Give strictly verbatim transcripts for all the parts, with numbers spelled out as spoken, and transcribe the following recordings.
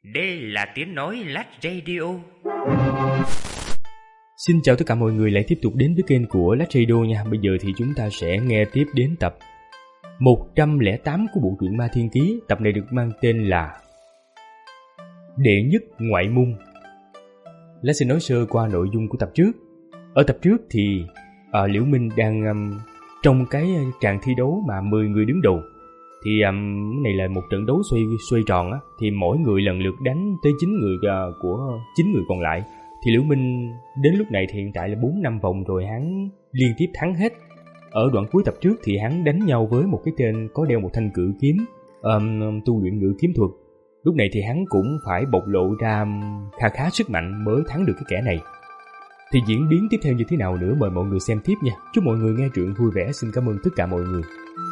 Đây là tiếng nói Lát Radio. Xin chào tất cả mọi người lại tiếp tục đến với kênh của Lát Radio nha. Bây giờ thì chúng ta sẽ nghe tiếp đến tập một trăm lẻ tám của bộ truyện Ma Thiên Ký. Tập này được mang tên là Đệ Nhất Ngoại Môn. Lát sẽ nói sơ qua nội dung của tập trước. Ở tập trước thì à, Liễu Minh đang um, trong cái tràng thi đấu mà mười người đứng đầu. Thì um, cái này là một trận đấu xoay xoay tròn á, thì mỗi người lần lượt đánh tới chín người uh, của chín người còn lại. Thì Liễu Minh đến lúc này thì hiện tại là bốn năm vòng rồi, hắn liên tiếp thắng hết. Ở đoạn cuối tập trước thì hắn đánh nhau với một cái tên có đeo một thanh cự kiếm, um, tu luyện ngự kiếm thuật. Lúc này thì hắn cũng phải bộc lộ ra kha khá sức mạnh mới thắng được cái kẻ này. Thì diễn biến tiếp theo như thế nào nữa mời mọi người xem tiếp nha. Chúc mọi người nghe truyện vui vẻ. Xin cảm ơn tất cả mọi người.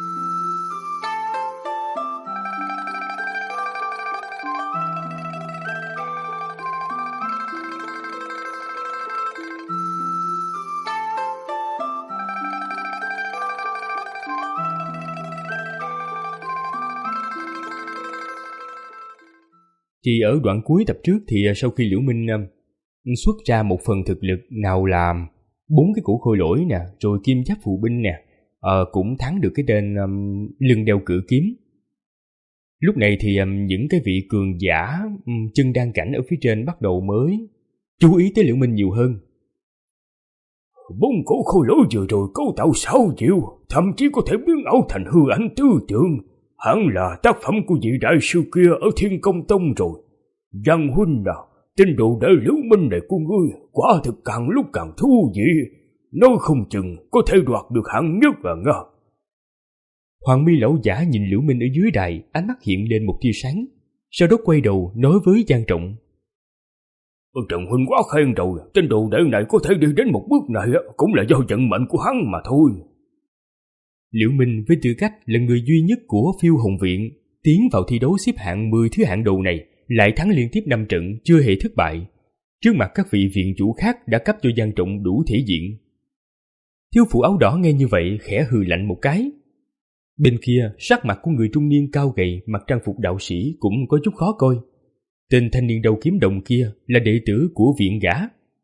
Thì ở đoạn cuối tập trước thì sau khi Liễu Minh xuất ra một phần thực lực, nào là bốn cái củ khôi lỗi nè, rồi kim giáp phù binh nè, ờ, cũng thắng được cái tên um, lưng đeo cự kiếm. Lúc này thì um, những cái vị cường giả um, chân đan cảnh ở phía trên bắt đầu mới chú ý tới Liễu Minh nhiều hơn. Bốn củ khôi lỗi vừa rồi cấu tạo sáu diệu, thậm chí có thể biến ảo thành hư ảnh tứ tượng. Hẳn là tác phẩm của vị đại sư kia ở Thiên Công Tông rồi. Giang huynh à, tin đồ đệ Liễu Minh này của ngươi quả thực càng lúc càng thú vị, nói không chừng có thể đoạt được hạng nhất à nga. Hoàng Mi lão giả nhìn Liễu Minh ở dưới đài, ánh mắt hiện lên một tia sáng, sau đó quay đầu nói với Giang Trọng: Trần huynh quá khen rồi, tên đồ đệ này có thể đi đến một bước này cũng là do vận mệnh của hắn mà thôi. Liễu Minh với tư cách là người duy nhất của Phiêu Hồng Viện tiến vào thi đấu xếp hạng mười thứ hạng đầu này, lại thắng liên tiếp năm trận chưa hề thất bại. Trước mặt các vị viện chủ khác đã cấp cho Giang Trọng đủ thể diện. Thiếu phụ áo đỏ nghe như vậy khẽ hừ lạnh một cái. Bên kia sắc mặt của người trung niên cao gầy mặc trang phục đạo sĩ cũng có chút khó coi. Tên thanh niên đầu kiếm đồng kia là đệ tử của viện gã.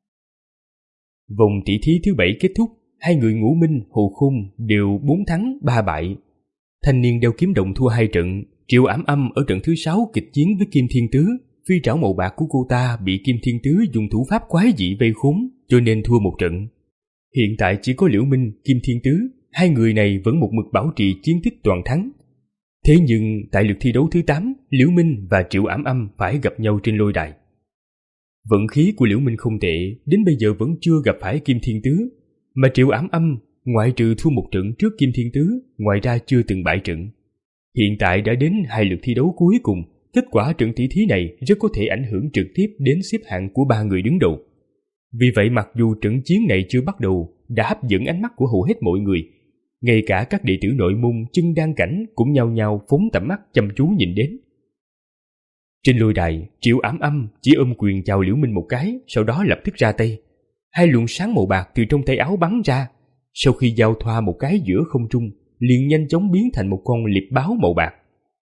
Vòng tỷ thí thứ bảy kết thúc, hai người Ngũ Minh, Hồ Khung đều bốn thắng ba bại. Thanh niên đeo kiếm đồng thua hai trận. Triệu Ảm Âm ở trận thứ sáu kịch chiến với Kim Thiên Tứ, phi trảo màu bạc của cô ta bị Kim Thiên Tứ dùng thủ pháp quái dị vây khốn, cho nên thua một trận. Hiện tại chỉ có Liễu Minh, Kim Thiên Tứ, hai người này vẫn một mực bảo trì chiến tích toàn thắng. Thế nhưng tại lượt thi đấu thứ tám, Liễu Minh và Triệu Ảm Âm phải gặp nhau trên lôi đài. Vận khí của Liễu Minh không tệ, đến bây giờ vẫn chưa gặp phải Kim Thiên Tứ, mà Triệu Ảm Âm ngoại trừ thua một trận trước Kim Thiên Tứ, ngoài ra chưa từng bại trận. Hiện tại đã đến hai lượt thi đấu cuối cùng, kết quả trận tỷ thí này rất có thể ảnh hưởng trực tiếp đến xếp hạng của ba người đứng đầu. Vì vậy mặc dù trận chiến này chưa bắt đầu, đã hấp dẫn ánh mắt của hầu hết mọi người. Ngay cả các đệ tử nội môn chân đan cảnh cũng nhao nhao phóng tầm mắt chăm chú nhìn đến. Trên lôi đài, Triệu Ảm Âm chỉ ôm quyền chào Liễu Minh một cái, sau đó lập tức ra tay. Hai luồng sáng màu bạc từ trong tay áo bắn ra, sau khi giao thoa một cái giữa không trung, liền nhanh chóng biến thành một con liệp báo màu bạc.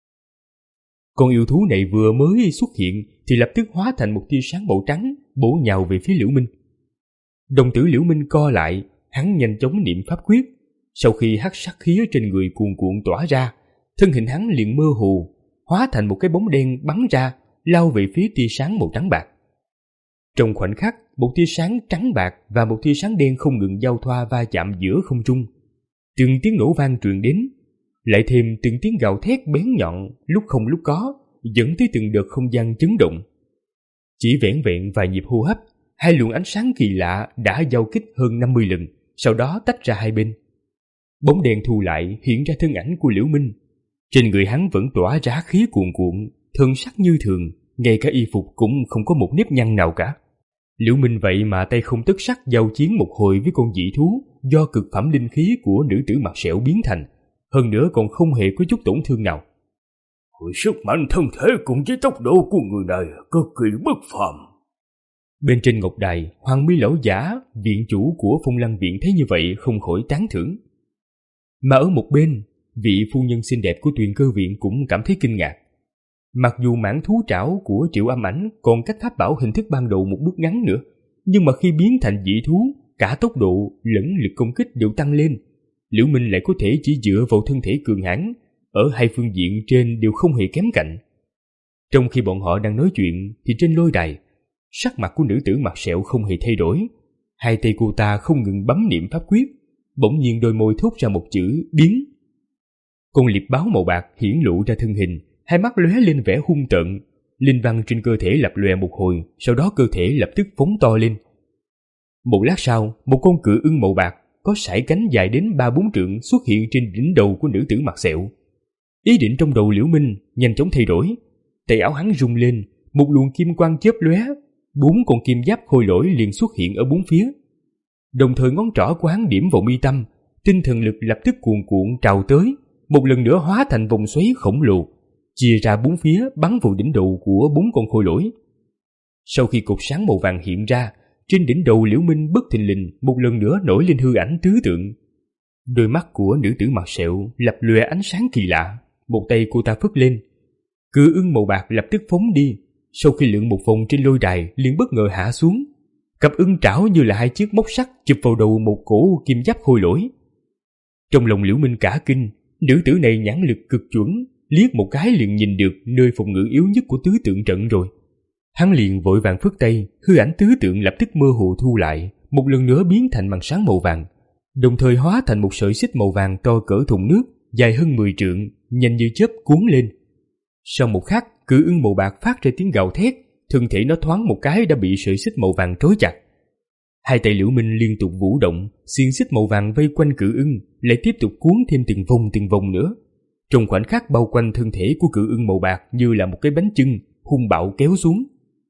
Con yêu thú này vừa mới xuất hiện thì lập tức hóa thành một tia sáng màu trắng bổ nhào về phía Liễu Minh. Đồng tử Liễu Minh co lại, hắn nhanh chóng niệm pháp quyết. Sau khi hắc sát khí ở trên người cuồn cuộn tỏa ra, thân hình hắn liền mơ hồ, hóa thành một cái bóng đen bắn ra, lao về phía tia sáng màu trắng bạc. Trong khoảnh khắc, một tia sáng trắng bạc và một tia sáng đen không ngừng giao thoa va chạm giữa không trung. Từng tiếng nổ vang truyền đến, lại thêm từng tiếng gào thét bén nhọn lúc không lúc có, dẫn tới từng đợt không gian chấn động. Chỉ vẻn vẹn vài nhịp hô hấp, hai luồng ánh sáng kỳ lạ đã giao kích hơn năm mươi lần, sau đó tách ra hai bên. Bóng đèn thu lại hiện ra thân ảnh của Liễu Minh. Trên người hắn vẫn tỏa ra khí cuồn cuộn, thân sắc như thường, ngay cả y phục cũng không có một nếp nhăn nào cả. Liễu Minh vậy mà tay không tất sắt giao chiến một hồi với con dị thú do cực phẩm linh khí của nữ tử mặt sẹo biến thành, hơn nữa còn không hề có chút tổn thương nào. Sức mạnh thân thể cùng với tốc độ của người này cực kỳ bất phàm. Bên trên ngọc đài, Hoàng Mi lão giả, viện chủ của Phong Lăng Viện thấy như vậy không khỏi tán thưởng. Mà ở một bên, vị phu nhân xinh đẹp của Tuyền Cơ Viện cũng cảm thấy kinh ngạc. Mặc dù mãn thú trảo của Triệu Âm Ảnh còn cách pháp bảo hình thức ban đầu một bước ngắn nữa, nhưng mà khi biến thành dị thú, cả tốc độ lẫn lực công kích đều tăng lên. Liễu Minh lại có thể chỉ dựa vào thân thể cường hãn, ở hai phương diện trên đều không hề kém cạnh. Trong khi bọn họ đang nói chuyện thì trên lôi đài, sắc mặt của nữ tử mặt sẹo không hề thay đổi. Hai tay cô ta không ngừng bấm niệm pháp quyết, bỗng nhiên đôi môi thốt ra một chữ biến. Con liệp báo màu bạc hiển lộ ra thân hình, hai mắt lóe lên vẻ hung tợn, linh văn trên cơ thể lập lòe một hồi, sau đó cơ thể lập tức phóng to lên. Một lát sau, một con cự ưng màu bạc có sải cánh dài đến ba bốn trượng xuất hiện trên đỉnh đầu của nữ tử mặt sẹo. Ý định trong đầu Liễu Minh nhanh chóng thay đổi, tay áo hắn rung lên, một luồng kim quang chớp lóe, bốn con kim giáp khôi lỗi liền xuất hiện ở bốn phía. Đồng thời ngón trỏ của hắn điểm vào mi tâm, tinh thần lực lập tức cuồn cuộn trào tới, một lần nữa hóa thành vòng xoáy khổng lồ, chia ra bốn phía bắn vào đỉnh đầu của bốn con khôi lỗi. Sau khi cột sáng màu vàng hiện ra, trên đỉnh đầu Liễu Minh bất thình lình một lần nữa nổi lên hư ảnh tứ tượng. Đôi mắt của nữ tử mặt sẹo lập lòe ánh sáng kỳ lạ, một tay cô ta phất lên, cự ưng màu bạc lập tức phóng đi. Sau khi lượn một vòng trên lôi đài liền bất ngờ hạ xuống, cặp ưng trảo như là hai chiếc móc sắt chụp vào đầu một cổ kim giáp khôi lỗi. Trong lòng Liễu Minh cả kinh, nữ tử này nhãn lực cực chuẩn, liếc một cái liền nhìn được nơi phòng ngự yếu nhất của tứ tượng trận rồi. Hắn liền vội vàng phất tay, hư ảnh tứ tượng lập tức mơ hồ thu lại, một lần nữa biến thành màn sáng màu vàng, đồng thời hóa thành một sợi xích màu vàng to cỡ thùng nước, dài hơn mười trượng, nhanh như chớp cuốn lên. Sau một khắc, cự ưng màu bạc phát ra tiếng gào thét, thân thể nó thoáng một cái đã bị sợi xích màu vàng trói chặt. Hai tay Liễu Minh liên tục vũ động, xiềng xích màu vàng vây quanh cự ưng, lại tiếp tục cuốn thêm từng vòng từng vòng nữa. Trong khoảnh khắc bao quanh thân thể của cự ưng màu bạc như là một cái bánh chưng, hung bạo kéo xuống.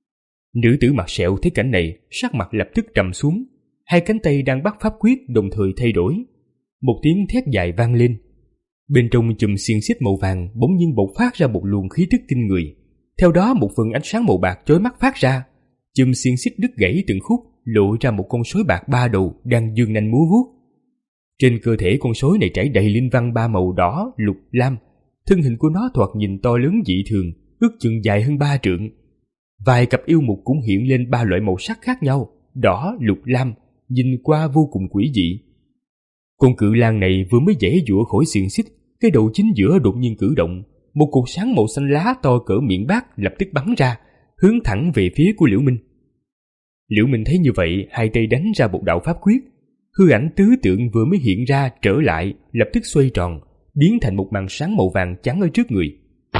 Nữ tử mặt sẹo thấy cảnh này, sắc mặt lập tức trầm xuống, hai cánh tay đang bắt pháp quyết đồng thời thay đổi. Một tiếng thét dài vang lên. Bên trong chùm xiềng xích màu vàng bỗng nhiên bộc phát ra một luồng khí tức kinh người. Theo đó một phần ánh sáng màu bạc chói mắt phát ra, chùm xiềng xích đứt gãy từng khúc, lộ ra một con sói bạc ba đầu đang giương nanh múa vuốt. Trên cơ thể con sói này trải đầy linh văn ba màu đỏ, lục, lam. Thân hình của nó thoạt nhìn to lớn dị thường, ước chừng dài hơn ba trượng. Vài cặp yêu mục cũng hiện lên ba loại màu sắc khác nhau, đỏ, lục, lam, nhìn qua vô cùng quỷ dị. Con cự lang này vừa mới giãy giụa khỏi xiềng xích, cái đầu chính giữa đột nhiên cử động, một cột sáng màu xanh lá to cỡ miệng bát lập tức bắn ra, hướng thẳng về phía của Liễu Minh. Liễu Minh thấy như vậy, hai tay đánh ra một đạo pháp quyết, hư ảnh tứ tượng vừa mới hiện ra trở lại, lập tức xoay tròn, biến thành một màn sáng màu vàng chắn ở trước người.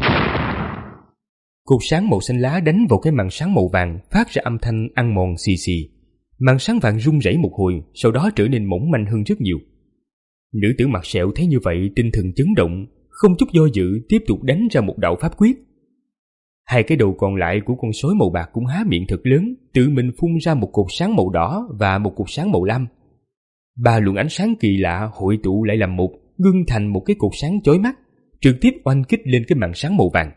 Cột sáng màu xanh lá đánh vào cái màn sáng màu vàng, phát ra âm thanh ăn mòn xì xì. Màn sáng vàng rung rẩy một hồi, sau đó trở nên mỏng manh hơn rất nhiều. Nữ tử mặt sẹo thấy như vậy, tinh thần chấn động, không chút do dự tiếp tục đánh ra một đạo pháp quyết. Hai cái đầu còn lại của con sói màu bạc cũng há miệng thật lớn, tự mình phun ra một cột sáng màu đỏ và một cột sáng màu lam. Ba luồng ánh sáng kỳ lạ hội tụ lại làm một, ngưng thành một cái cột sáng chói mắt, trực tiếp oanh kích lên cái màn sáng màu vàng.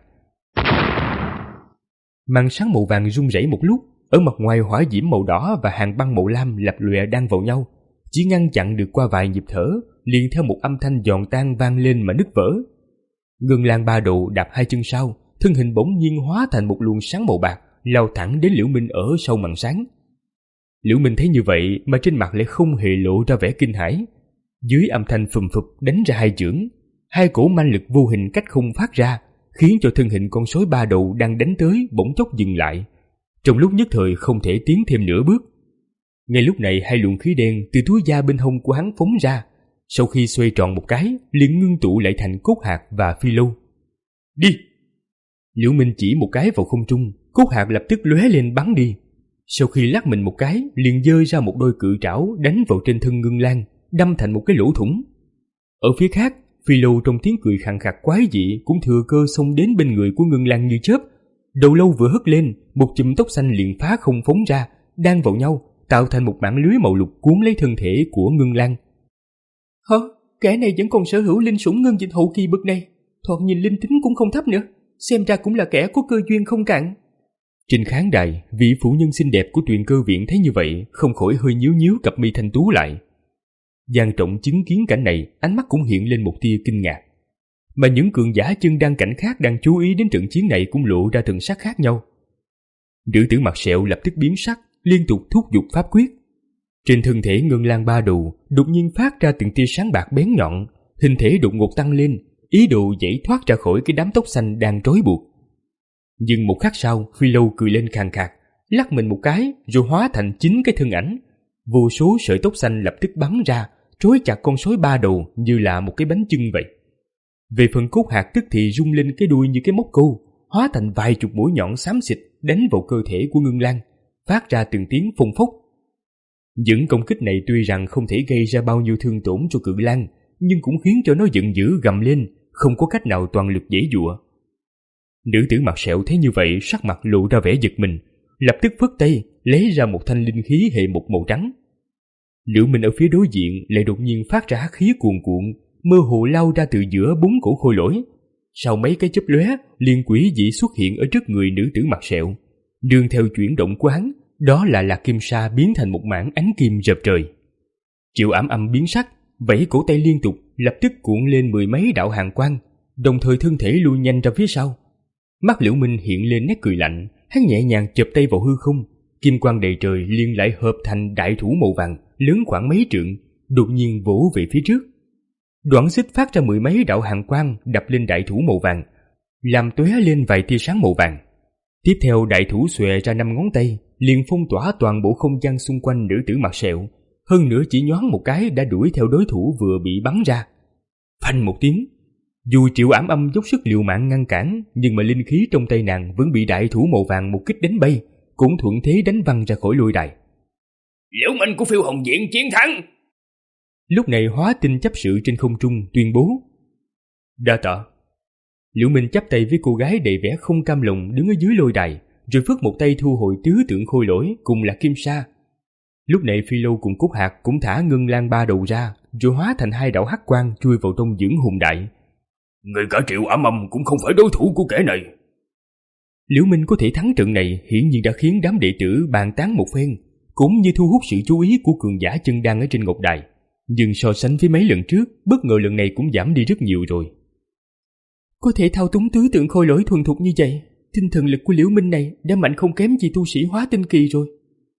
Màn sáng màu vàng rung rẩy một lúc, ở mặt ngoài hỏa diễm màu đỏ và hàng băng màu lam lập lòe đan vào nhau, chỉ ngăn chặn được qua vài nhịp thở, liền theo một âm thanh giòn tan vang lên mà nứt vỡ. Ngân Lang ba độ đạp hai chân sau, thân hình bỗng nhiên hóa thành một luồng sáng màu bạc, lao thẳng đến Liễu Minh ở sau màn sáng. Liễu Minh thấy như vậy mà trên mặt lại không hề lộ ra vẻ kinh hãi. Dưới âm thanh phùm phụp đánh ra hai chưởng, hai cổ manh lực vô hình cách không phát ra, khiến cho thân hình con sói ba đầu đang đánh tới bỗng chốc dừng lại, trong lúc nhất thời không thể tiến thêm nửa bước. Ngay lúc này hai luồng khí đen từ túi da bên hông của hắn phóng ra, sau khi xoay tròn một cái liền ngưng tụ lại thành cốt hạt và phi lâu. Đi! Liễu Minh chỉ một cái vào không trung, cốt hạt lập tức lóe lên bắn đi. Sau khi lắc mình một cái, liền giơ ra một đôi cự trảo đánh vào trên thân Ngân Lang, đâm thành một cái lỗ thủng. Ở phía khác, phi lâu trong tiếng cười khàn khạc quái dị cũng thừa cơ xông đến bên người của Ngân Lang như chớp. Đầu lâu vừa hất lên, một chùm tóc xanh liền phá không phóng ra, đan vào nhau, tạo thành một mảng lưới màu lục cuốn lấy thân thể của Ngân Lang. Hả? Kẻ này vẫn còn sở hữu linh sủng ngân dịch hậu kỳ bậc này, thoạt nhìn linh tính cũng không thấp nữa, xem ra cũng là kẻ có cơ duyên không cạn. Trên khán đài, vị phụ nhân xinh đẹp của Tuyền Cơ Viện thấy như vậy, không khỏi hơi nhíu nhíu cặp mi thanh tú lại. Giang Trọng chứng kiến cảnh này, ánh mắt cũng hiện lên một tia kinh ngạc. mà những cường giả chân đan cảnh khác đang chú ý đến trận chiến này cũng lộ ra thần sắc khác nhau. Nữ tử mặt sẹo lập tức biến sắc, liên tục thúc giục pháp quyết. Trên thân thể Ngân Lang ba đầu đột nhiên phát ra từng tia sáng bạc bén nhọn, hình thể đột ngột tăng lên, ý đồ nhảy thoát ra khỏi cái đám tóc xanh đang trói buộc. Nhưng một khắc sau, Phi Lâu cười lên khàn khạc, lắc mình một cái rồi hóa thành chính cái thân ảnh. Vô số sợi tóc xanh lập tức bắn ra, trói chặt con sói ba đầu như là một cái bánh chưng vậy. Về phần Cốt Hạc tức thì rung lên cái đuôi như cái móc câu, hóa thành vài chục mũi nhọn xám xịt đánh vào cơ thể của Ngân Lang, phát ra từng tiếng phông phốc. Những công kích này tuy rằng không thể gây ra bao nhiêu thương tổn cho Cự Lang, nhưng cũng khiến cho nó giận dữ gầm lên, không có cách nào toàn lực giãy giụa. Nữ tử mặt sẹo thấy như vậy, sắc mặt lộ ra vẻ giật mình, lập tức phất tay lấy ra một thanh linh khí hệ mục màu trắng. Liễu Minh ở phía đối diện lại đột nhiên phát ra hắc khí cuồn cuộn, mơ hồ lao ra từ giữa bốn cổ khôi lỗi. Sau mấy cái chớp lóe, liền quỷ dị xuất hiện ở trước người nữ tử mặt sẹo. Nương theo chuyển động của hắn, đó là Lạc Kim Sa biến thành một mảng ánh kim rợp trời. Triệu Ảm Âm biến sắc, vẫy cổ tay liên tục, lập tức cuộn lên mười mấy đạo hàn quang, đồng thời thân thể lui nhanh ra phía sau. Mắt Liễu Minh hiện lên nét cười lạnh, hắn nhẹ nhàng chụp tay vào hư không, kim quang đầy trời liền lại hợp thành đại thủ màu vàng, lớn khoảng mấy trượng, đột nhiên vỗ về phía trước. Đoạn xích phát ra mười mấy đạo hàn quang đập lên đại thủ màu vàng, làm tóe lên vài tia sáng màu vàng. Tiếp theo đại thủ xòe ra năm ngón tay, liền phong tỏa toàn bộ không gian xung quanh nữ tử mặt sẹo, hơn nữa chỉ nhoáng một cái đã đuổi theo đối thủ vừa bị bắn ra. Phanh một tiếng, dù Triệu Ảm Âm dốc sức liều mạng ngăn cản, nhưng mà linh khí trong tay nàng vẫn bị đại thủ màu vàng một kích đánh bay, cũng thuận thế đánh văng ra khỏi lôi đài. Liễu Minh của Phiêu Hồng Viện chiến thắng. Lúc này Hóa Tinh chấp sự trên không trung tuyên bố. Đa tạ. Liễu Minh chắp tay với cô gái đầy vẻ không cam lòng đứng ở dưới lôi đài, rồi phất một tay thu hồi tứ tượng khôi lỗi cùng Lạc Kim Sa. Lúc này Phi Lâu cùng Cốt Hạc cũng thả Ngân Lang ba đầu ra, rồi hóa thành hai đạo hắc quang chui vào trong dưỡng hồn đại. Người cả Triệu Ảm Âm cũng không phải đối thủ của kẻ này. Liễu Minh có thể thắng trận này hiển nhiên đã khiến đám đệ tử bàn tán một phen, cũng như thu hút sự chú ý của cường giả chân đan ở trên ngọc đài. Nhưng so sánh với mấy lần trước, bất ngờ lần này cũng giảm đi rất nhiều rồi. Có thể thao túng tứ tượng khôi lỗi thuần thục như vậy, tinh thần lực của Liễu Minh này đã mạnh không kém gì tu sĩ hóa tinh kỳ rồi.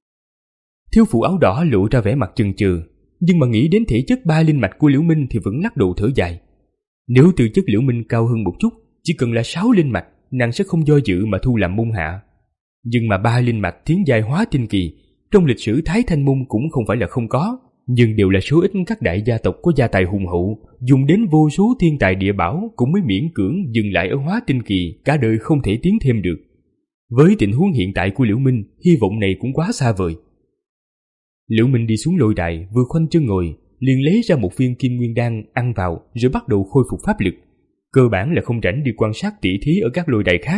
Thiếu phụ áo đỏ lộ ra vẻ mặt chần chừ, nhưng mà nghĩ đến thể chất ba linh mạch của Liễu Minh thì vẫn lắc đầu thở dài. Nếu tư chất Liễu Minh cao hơn một chút, chỉ cần là sáu linh mạch, nàng sẽ không do dự mà thu làm môn hạ. Nhưng mà ba linh mạch tiến giai hóa tinh kỳ, trong lịch sử Thái Thanh môn cũng không phải là không có, nhưng đều là số ít các đại gia tộc có gia tài hùng hậu, dùng đến vô số thiên tài địa bảo cũng mới miễn cưỡng dừng lại ở hóa tinh kỳ, cả đời không thể tiến thêm được. Với tình huống hiện tại của Liễu Minh, hy vọng này cũng quá xa vời. Liễu Minh đi xuống lôi đài, vừa khoanh chân ngồi, liền lấy ra một viên kim nguyên đan ăn vào, rồi bắt đầu khôi phục pháp lực. Cơ bản là không rảnh đi quan sát tỉ thí ở các lôi đài khác.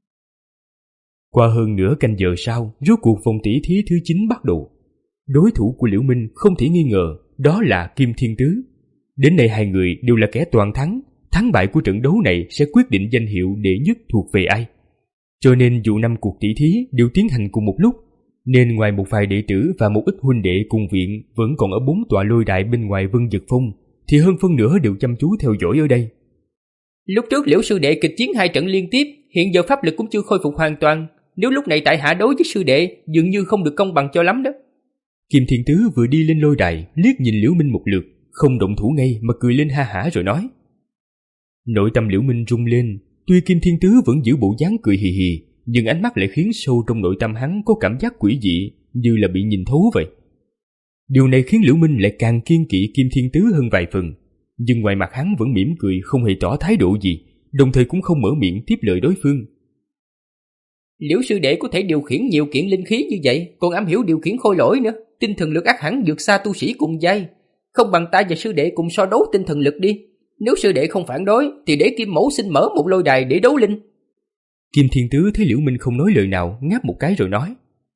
Qua hơn nửa canh giờ sau, rốt cuộc vòng tỉ thí thứ chín bắt đầu. Đối thủ của Liễu Minh không thể nghi ngờ, đó là Kim Thiên Tứ. Đến nay hai người đều là kẻ toàn thắng, thắng bại của trận đấu này sẽ quyết định danh hiệu đệ nhất thuộc về ai. Cho nên dù năm cuộc tỉ thí đều tiến hành cùng một lúc, nên ngoài một vài đệ tử và một ít huynh đệ cùng viện vẫn còn ở bốn tọa lôi đài bên ngoài Vân Dực Phong, thì hơn phân nửa đều chăm chú theo dõi ở đây. Lúc trước Liễu sư đệ kịch chiến hai trận liên tiếp, hiện giờ pháp lực cũng chưa khôi phục hoàn toàn. Nếu lúc này tại hạ đối với sư đệ, dường như không được công bằng cho lắm đó. Kim Thiên Tứ vừa đi lên lôi đài, liếc nhìn Liễu Minh một lượt, không động thủ ngay mà cười lên ha hả rồi nói. Nội tâm Liễu Minh rung lên, tuy Kim Thiên Tứ vẫn giữ bộ dáng cười hì hì, nhưng ánh mắt lại khiến sâu trong nội tâm hắn có cảm giác quỷ dị, như là bị nhìn thấu vậy. Điều này khiến Liễu Minh lại càng kiêng kỵ Kim Thiên Tứ hơn vài phần, nhưng ngoài mặt hắn vẫn mỉm cười không hề tỏ thái độ gì, đồng thời cũng không mở miệng tiếp lời đối phương. Liễu sư đệ có thể điều khiển nhiều kiện linh khí như vậy, còn am hiểu điều khiển khôi lỗi nữa, tinh thần lực ắt hẳn vượt xa tu sĩ cùng giai. Không bằng ta và sư đệ cùng so đấu tinh thần lực đi. Nếu sư đệ không phản đối, thì để Kim mẫu xin mở một lôi đài để đấu linh. Kim Thiên Tứ thấy Liễu Minh không nói lời nào, ngáp một cái rồi nói.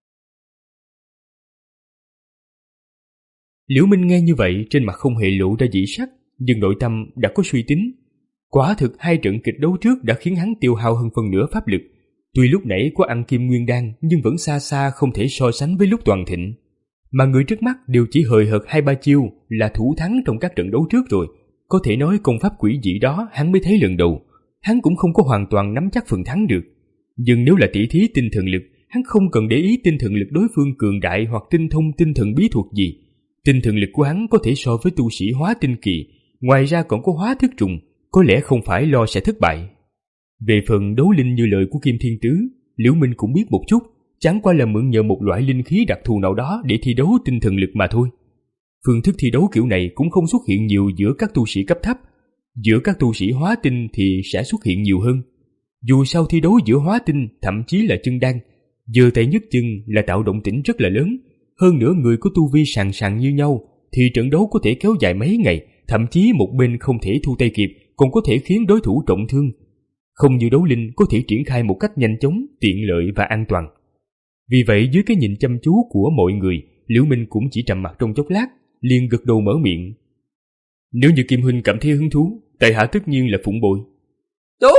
Liễu Minh nghe như vậy, trên mặt không hề lộ ra dị sắc, nhưng nội tâm đã có suy tính. Quả thực hai trận kịch đấu trước đã khiến hắn tiêu hao hơn phần nửa pháp lực. Tuy lúc nãy có ăn kim nguyên đan, nhưng vẫn xa xa không thể so sánh với lúc toàn thịnh. Mà người trước mắt đều chỉ hời hợt hai ba chiêu là thủ thắng trong các trận đấu trước rồi, có thể nói công pháp quỷ dị đó hắn mới thấy lần đầu. Hắn cũng không có hoàn toàn nắm chắc phần thắng được. Nhưng nếu là tỷ thí tinh thần lực, hắn không cần để ý tinh thần lực đối phương cường đại hoặc tinh thông tinh thần bí thuật gì. Tinh thần lực của hắn có thể so với tu sĩ hóa tinh kỳ, ngoài ra còn có hóa thức trùng, có lẽ không phải lo sẽ thất bại. Về phần đấu linh như lời của Kim Thiên Tứ, Liễu Minh cũng biết một chút, chẳng qua là mượn nhờ một loại linh khí đặc thù nào đó để thi đấu tinh thần lực mà thôi. Phương thức thi đấu kiểu này cũng không xuất hiện nhiều giữa các tu sĩ cấp thấp, giữa các tu sĩ hóa tinh thì sẽ xuất hiện nhiều hơn. Dù sao thi đấu giữa hóa tinh, thậm chí là chân đan, giơ tay nhấc chân là tạo động tĩnh rất là lớn. Hơn nữa người có tu vi sàn sàn như nhau thì trận đấu có thể kéo dài mấy ngày, thậm chí một bên không thể thu tay kịp còn có thể khiến đối thủ trọng thương. Không như đấu linh có thể triển khai một cách nhanh chóng, tiện lợi và an toàn. Vì vậy dưới cái nhìn chăm chú của mọi người, Liễu Minh cũng chỉ trầm mặc trong chốc lát, liền gật đầu mở miệng. Nếu như Kim huynh cảm thấy hứng thú, tại hạ tất nhiên là phụng bồi. Tốt,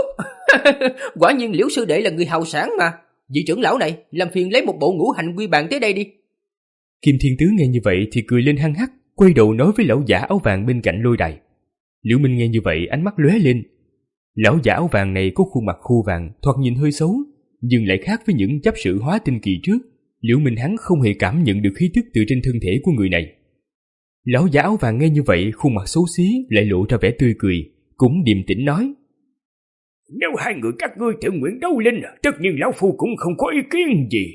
quả nhiên Liễu sư đệ là người hào sảng mà. Vị trưởng lão này, làm phiền lấy một bộ ngũ hành quy bàn tới đây đi. Kim Thiên Tứ nghe như vậy thì cười lên hăng hắc, quay đầu nói với lão giả áo vàng bên cạnh lôi đài. Liễu Minh nghe như vậy ánh mắt lóe lên. Lão giả áo vàng này có khuôn mặt khô vàng, thoạt nhìn hơi xấu, nhưng lại khác với những chấp sự hóa tinh kỳ trước. Liễu Minh hắn không hề cảm nhận được khí tức từ trên thân thể của người này. Lão giả áo vàng nghe như vậy, khuôn mặt xấu xí lại lộ ra vẻ tươi cười, cũng điềm tĩnh nói: Nếu hai người các ngươi tự nguyện đấu linh, tất nhiên lão phu cũng không có ý kiến gì.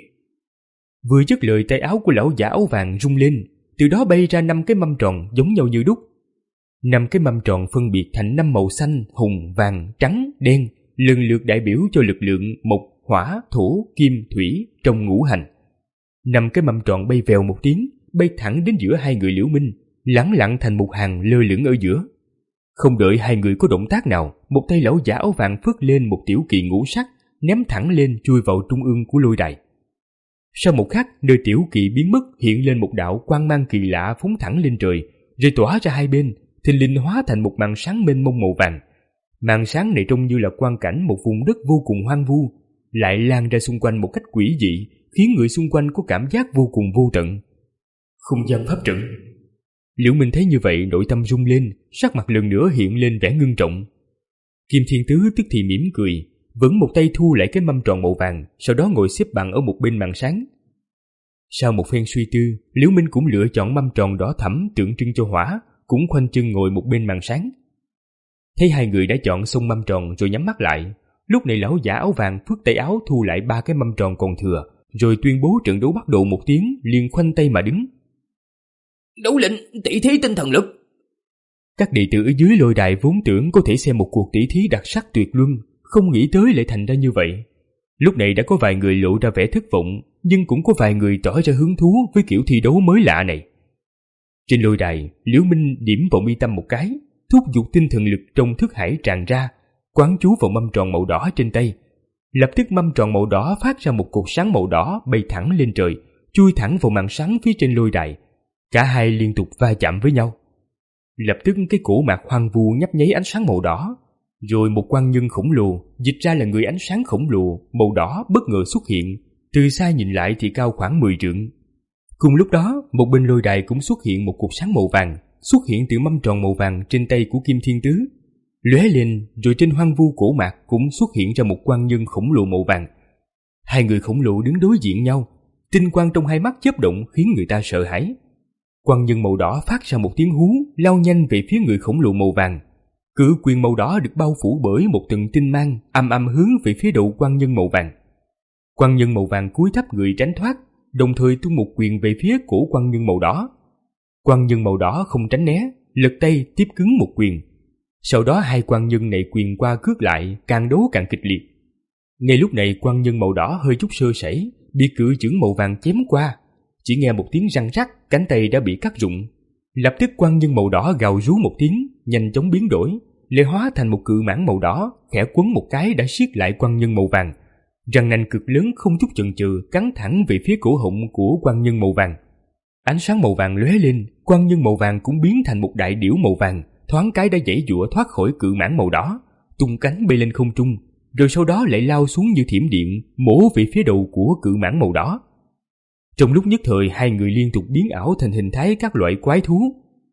Vừa dứt lời, tay áo của lão giả áo vàng rung lên, từ đó bay ra năm cái mâm tròn giống nhau như đúc. Năm cái mâm tròn phân biệt thành năm màu xanh, hồng, vàng, trắng, đen, lần lượt đại biểu cho lực lượng mộc, hỏa, thổ, kim, thủy trong ngũ hành. Năm cái mâm tròn bay vèo một tiếng, bay thẳng đến giữa hai người Liễu Minh, lẳng lặng thành một hàng lơ lửng ở giữa. Không đợi hai người có động tác nào, một tay lão giả áo vàng phất lên một tiểu kỳ ngũ sắc, ném thẳng lên chui vào trung ương của lôi đài. Sau một khắc, nơi tiểu kỳ biến mất hiện lên một đạo quang mang kỳ lạ phóng thẳng lên trời, rồi tỏa ra hai bên, thình lình hóa thành một màn sáng mênh mông màu vàng. Màn sáng này trông như là quang cảnh một vùng đất vô cùng hoang vu, lại lan ra xung quanh một cách quỷ dị, khiến người xung quanh có cảm giác vô cùng vô tận. Không gian pháp trận. Liễu Minh thấy như vậy, nội tâm rung lên, sắc mặt lần nữa hiện lên vẻ ngưng trọng. Kim Thiên Tứ tức thì mỉm cười, vẫn một tay thu lại cái mâm tròn màu vàng, sau đó ngồi xếp bằng ở một bên màn sáng. Sau một phen suy tư, Liễu Minh cũng lựa chọn mâm tròn đỏ thẫm tượng trưng cho hỏa, cũng khoanh chân ngồi một bên màn sáng. Thấy hai người đã chọn xong mâm tròn rồi nhắm mắt lại, lúc này lão giả áo vàng phất tay áo thu lại ba cái mâm tròn còn thừa, rồi tuyên bố trận đấu bắt đầu một tiếng, liền khoanh tay mà đứng. Đấu lệnh tỷ thí tinh thần lực. Các đệ tử ở dưới lôi đài vốn tưởng có thể xem một cuộc tỷ thí đặc sắc tuyệt luân, không nghĩ tới lại thành ra như vậy. Lúc này đã có vài người lộ ra vẻ thất vọng, nhưng cũng có vài người tỏ ra hứng thú với kiểu thi đấu mới lạ này. Trên lôi đài, Liễu Minh điểm vào mi tâm một cái, thúc giục tinh thần lực trong thức hải tràn ra, quán chú vào mâm tròn màu đỏ trên tay. Lập tức mâm tròn màu đỏ phát ra một cột sáng màu đỏ bay thẳng lên trời, chui thẳng vào màn sáng phía trên lôi đài. Cả hai liên tục va chạm với nhau. Lập tức cái cổ mạc hoang vu nhấp nháy ánh sáng màu đỏ, rồi một quan nhân khổng lồ, dịch ra là người ánh sáng khổng lồ màu đỏ bất ngờ xuất hiện, từ xa nhìn lại thì cao khoảng mười trượng. Cùng lúc đó, một bên lôi đài cũng xuất hiện một cột sáng màu vàng, xuất hiện từ mâm tròn màu vàng trên tay của Kim Thiên Tứ, lóe lên, rồi trên hoang vu cổ mạc cũng xuất hiện ra một quan nhân khổng lồ màu vàng. Hai người khổng lồ đứng đối diện nhau, tinh quang trong hai mắt chớp động khiến người ta sợ hãi. Quan nhân màu đỏ phát ra một tiếng hú, lao nhanh về phía người khổng lồ màu vàng. Cử quyền màu đỏ được bao phủ bởi một tầng tinh mang, âm âm hướng về phía đầu quan nhân màu vàng. Quan nhân màu vàng cúi thấp người tránh thoát, đồng thời tung một quyền về phía cổ quan nhân màu đỏ. Quan nhân màu đỏ không tránh né, lật tay tiếp cứng một quyền. Sau đó hai quan nhân này quyền qua cước lại, càng đấu càng kịch liệt. Ngay lúc này quan nhân màu đỏ hơi chút sơ sẩy, bị cự chưởng màu vàng chém qua. Chỉ nghe một tiếng răng rắc, cánh tay đã bị cắt rụng. Lập tức quan nhân màu đỏ gào rú một tiếng, nhanh chóng biến đổi, lại hóa thành một cự mãng màu đỏ, khẽ quấn một cái đã siết lại quan nhân màu vàng. Răng nanh cực lớn không chút chần chừ cắn thẳng về phía cổ họng của quan nhân màu vàng. Ánh sáng màu vàng lóe lên, quan nhân màu vàng cũng biến thành một đại điểu màu vàng, thoáng cái đã giãy giụa thoát khỏi cự mãng màu đỏ, tung cánh bay lên không trung, rồi sau đó lại lao xuống như thiểm điện, mổ về phía đầu của cự mãng màu đỏ. Trong lúc nhất thời hai người liên tục biến ảo thành hình thái các loại quái thú.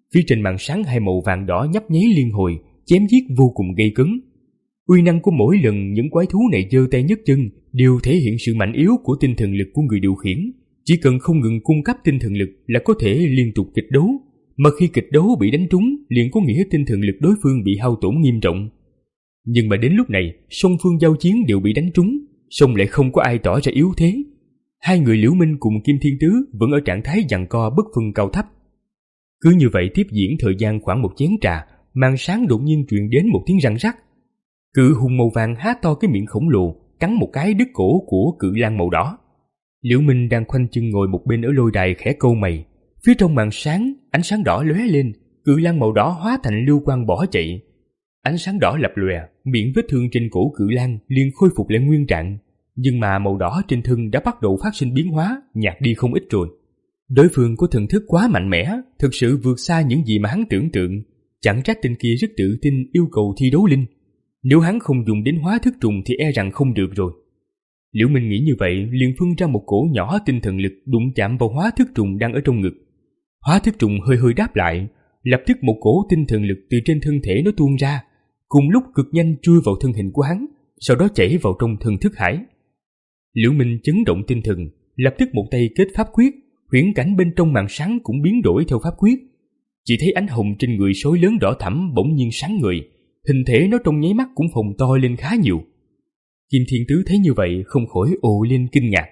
Phía trên màn sáng hai màu vàng đỏ nhấp nháy liên hồi, chém giết vô cùng gây cấn. Uy năng của mỗi lần những quái thú này giơ tay nhấc chân đều thể hiện sự mạnh yếu của tinh thần lực của người điều khiển. Chỉ cần không ngừng cung cấp tinh thần lực là có thể liên tục kịch đấu, mà khi kịch đấu bị đánh trúng liền có nghĩa tinh thần lực đối phương bị hao tổn nghiêm trọng. Nhưng mà đến lúc này, song phương giao chiến đều bị đánh trúng, song lại không có ai tỏ ra yếu thế. Hai người Liễu Minh cùng Kim Thiên Tứ vẫn ở trạng thái giằng co bất phân cao thấp. Cứ như vậy tiếp diễn thời gian khoảng một chén trà, màn sáng đột nhiên truyền đến một tiếng răng rắc. Cự hùng màu vàng há to cái miệng khổng lồ, cắn một cái đứt cổ của cự lang màu đỏ. Liễu Minh đang khoanh chân ngồi một bên ở lôi đài khẽ cau mày. Phía trong màn sáng, ánh sáng đỏ lóe lên, cự lang màu đỏ hóa thành lưu quang bỏ chạy. Ánh sáng đỏ lập lòe, miệng vết thương trên cổ cự lang liền khôi phục lại nguyên trạng, nhưng mà màu đỏ trên thân đã bắt đầu phát sinh biến hóa, nhạt đi không ít rồi. Đối phương có thần thức quá mạnh mẽ, thực sự vượt xa những gì mà hắn tưởng tượng, chẳng trách tên kia rất tự tin yêu cầu thi đấu linh. Nếu hắn không dùng đến hóa thức trùng thì e rằng không được rồi. Liễu Minh nghĩ như vậy liền phân ra một cổ nhỏ tinh thần lực đụng chạm vào hóa thức trùng đang ở trong ngực. Hóa thức trùng hơi hơi đáp lại, lập tức một cổ tinh thần lực từ trên thân thể nó tuôn ra, cùng lúc cực nhanh chui vào thân hình của hắn, sau đó chảy vào trong thần thức hải. Liễu Minh chấn động tinh thần, lập tức một tay kết pháp quyết, huyễn cảnh bên trong màn sáng cũng biến đổi theo pháp quyết. Chỉ thấy ánh hồng trên người sói lớn đỏ thẫm bỗng nhiên sáng ngời, hình thể nó trong nháy mắt cũng phồng to lên khá nhiều. Kim Thiên Tứ thấy như vậy không khỏi ồ lên kinh ngạc.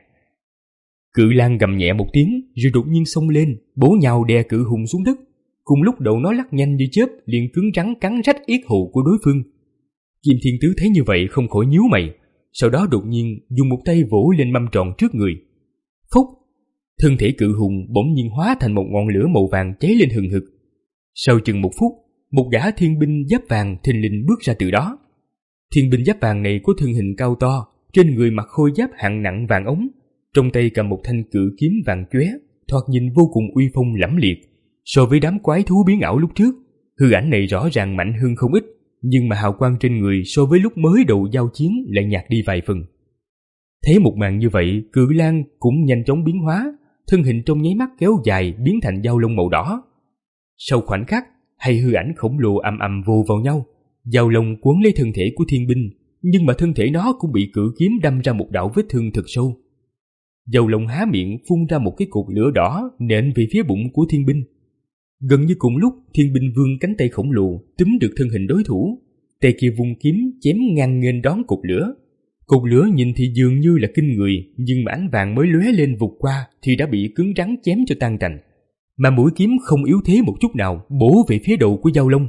Cự lang gầm nhẹ một tiếng rồi đột nhiên xông lên, bổ nhào đè cự hùng xuống đất. Cùng lúc đầu nó lắc nhanh như chớp liền cứng rắn cắn rách yết hầu của đối phương. Kim Thiên Tứ thấy như vậy không khỏi nhíu mày, sau đó đột nhiên dùng một tay vỗ lên mâm tròn trước người. Phúc! Thân thể cự hùng bỗng nhiên hóa thành một ngọn lửa màu vàng cháy lên hừng hực. Sau chừng một phút, một gã thiên binh giáp vàng thình lình bước ra từ đó. Thiên binh giáp vàng này có thân hình cao to, trên người mặc khôi giáp hạng nặng vàng ống, trong tay cầm một thanh cự kiếm vàng chóe, thoạt nhìn vô cùng uy phong lẫm liệt. So với đám quái thú biến ảo lúc trước, hư ảnh này rõ ràng mạnh hơn không ít, nhưng mà hào quang trên người so với lúc mới đầu giao chiến lại nhạt đi vài phần. Thấy một màn như vậy, cự lang cũng nhanh chóng biến hóa, thân hình trong nháy mắt kéo dài biến thành dao lông màu đỏ. Sau khoảnh khắc, hai hư ảnh khổng lồ ầm ầm vồ vào nhau, dao lông quấn lấy thân thể của thiên binh, nhưng mà thân thể nó cũng bị cự kiếm đâm ra một đạo vết thương thật sâu. Dao lông há miệng phun ra một cái cột lửa đỏ nện về phía bụng của thiên binh. Gần như cùng lúc, thiên binh vươn cánh tay khổng lồ túm được thân hình đối thủ, tay kia vung kiếm chém ngang nghênh đón cột lửa. Cột lửa nhìn thì dường như là kinh người, nhưng mà ánh vàng mới lóe lên vụt qua thì đã bị cứng rắn chém cho tan tành. Mà mũi kiếm không yếu thế một chút nào, bổ về phía đầu của dao lông.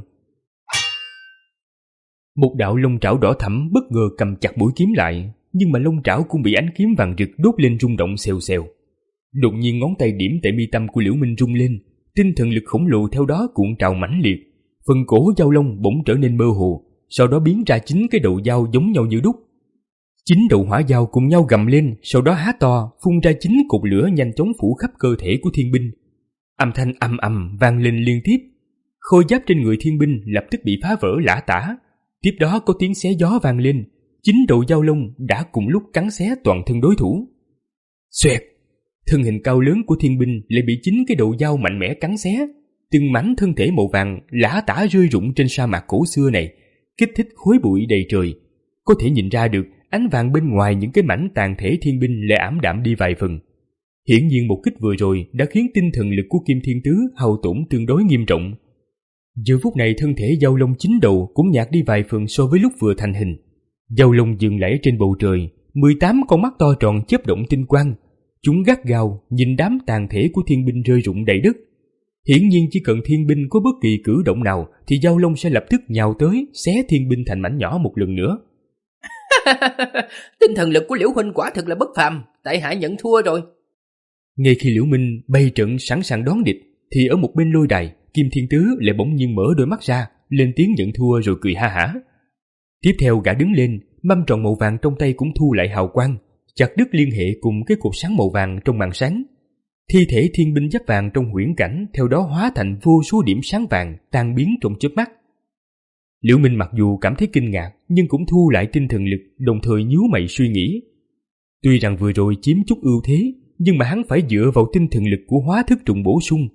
Một đạo lông trảo đỏ thẫm bất ngờ cầm chặt mũi kiếm lại, nhưng mà lông trảo cũng bị ánh kiếm vàng rực đốt lên rung động xèo xèo. Đột nhiên ngón tay điểm tại mi tâm của Liễu Minh rung lên, tinh thần lực khổng lồ theo đó cuộn trào mãnh liệt, phần cổ dao lông bỗng trở nên mơ hồ, sau đó biến ra chín cái đầu dao giống nhau như đúc. Chín đầu hỏa dao cùng nhau gầm lên, sau đó há to, phun ra chín cột lửa nhanh chóng phủ khắp cơ thể của thiên binh. Âm thanh ầm ầm vang lên liên tiếp, khôi giáp trên người thiên binh lập tức bị phá vỡ lả tả. Tiếp đó có tiếng xé gió vang lên, chín đầu dao lông đã cùng lúc cắn xé toàn thân đối thủ. Xoẹt! Thân hình cao lớn của thiên binh lại bị chín cái đầu dao mạnh mẽ cắn xé, từng mảnh thân thể màu vàng lả tả rơi rụng trên sa mạc cổ xưa này, kích thích khói bụi đầy trời. Có thể nhìn ra được ánh vàng bên ngoài những cái mảnh tàn thể thiên binh lại ảm đạm đi vài phần. Hiển nhiên một kích vừa rồi đã khiến tinh thần lực của Kim Thiên Tứ hao tổn tương đối nghiêm trọng. Giờ phút này thân thể dao lông chín đầu cũng nhạt đi vài phần so với lúc vừa thành hình. Dao lông dừng lẫy trên bầu trời, mười tám con mắt to tròn chớp động tinh quang. Chúng gắt gao nhìn đám tàn thể của thiên binh rơi rụng đầy đất. Hiển nhiên chỉ cần thiên binh có bất kỳ cử động nào thì dao lông sẽ lập tức nhào tới xé thiên binh thành mảnh nhỏ một lần nữa. Tinh thần lực của Liễu huynh quả thực là bất phàm, tại hạ nhận thua rồi. Ngay khi Liễu Minh bay trận sẵn sàng đón địch thì ở một bên lôi đài, Kim Thiên Tứ lại bỗng nhiên mở đôi mắt ra, lên tiếng nhận thua rồi cười ha hả. Tiếp theo gã đứng lên, mâm tròn màu vàng trong tay cũng thu lại hào quang, chặt đứt liên hệ cùng cái cột sáng màu vàng trong màn sáng. Thi thể thiên binh giáp vàng trong huyễn cảnh theo đó hóa thành vô số điểm sáng vàng tan biến trong chớp mắt. Liễu Minh mặc dù cảm thấy kinh ngạc nhưng cũng thu lại tinh thần lực, đồng thời nhíu mày suy nghĩ. Tuy rằng vừa rồi chiếm chút ưu thế, nhưng mà hắn phải dựa vào tinh thần lực của hóa thức trùng bổ sung,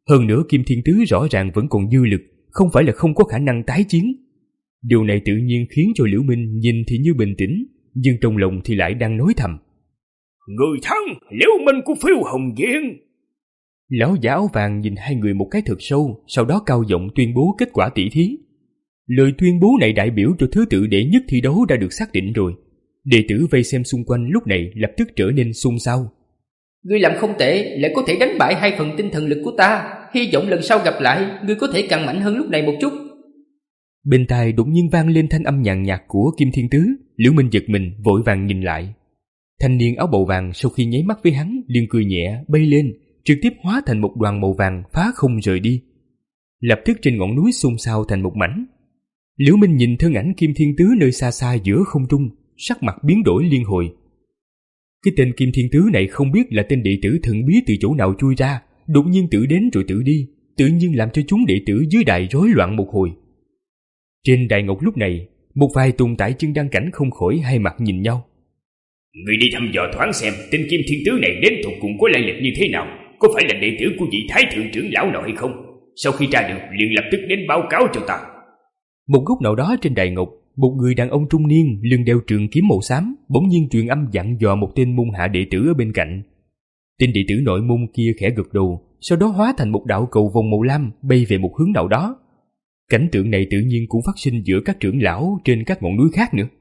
Hơn nữa Kim Thiên Tứ rõ ràng vẫn còn dư lực, không phải là không có khả năng tái chiến. Điều này tự nhiên khiến cho Liễu Minh nhìn thì như bình tĩnh, nhưng trong lòng thì lại đang nói thầm. Người thắng, Liễu Minh của Phiêu Hồng Viện. Lão giả áo vàng nhìn hai người một cái thật sâu, sau đó cao giọng tuyên bố kết quả tỷ thí. Lời tuyên bố này đại biểu cho thứ tự đệ nhất thi đấu đã được xác định rồi. Đệ tử vây xem xung quanh lúc này lập tức trở nên xôn xao. Ngươi làm không tệ, lại có thể đánh bại hai phần tinh thần lực của ta. Hy vọng lần sau gặp lại, ngươi có thể càng mạnh hơn lúc này một chút. Bên tai đột nhiên vang lên thanh âm nhàn nhạt của Kim Thiên Tứ. Liễu Minh giật mình vội vàng nhìn lại. Thanh niên áo bào vàng sau khi nháy mắt với hắn liền cười nhẹ bay lên, trực tiếp hóa thành một đoàn màu vàng phá không rời đi. Lập tức trên ngọn núi xôn xao thành một mảnh. Liễu Minh nhìn thân ảnh Kim Thiên Tứ nơi xa xa giữa không trung, sắc mặt biến đổi liên hồi. Cái tên Kim Thiên Tứ này không biết là tên đệ tử thần bí từ chỗ nào chui ra, đột nhiên tự đến rồi tự đi, tự nhiên làm cho chúng đệ tử dưới đài rối loạn một hồi. Trên đài ngọc lúc này, một vài tồn tại chân đăng cảnh không khỏi hai mặt nhìn nhau. Người đi thăm dò thoáng xem tên Kim Thiên Tứ này đến tột cùng có lai lịch như thế nào, có phải là đệ tử của vị Thái Thượng trưởng lão nào hay không? Sau khi ra được liền lập tức đến báo cáo cho ta. Một góc nào đó trên đài ngọc, một người đàn ông trung niên lưng đeo trường kiếm màu xám bỗng nhiên truyền âm dặn dò một tên môn hạ đệ tử ở bên cạnh. Tên đệ tử nội môn kia khẽ gật đầu, sau đó hóa thành một đạo cầu vồng màu lam bay về một hướng nào đó. Cảnh tượng này tự nhiên cũng phát sinh giữa các trưởng lão trên các ngọn núi khác nữa.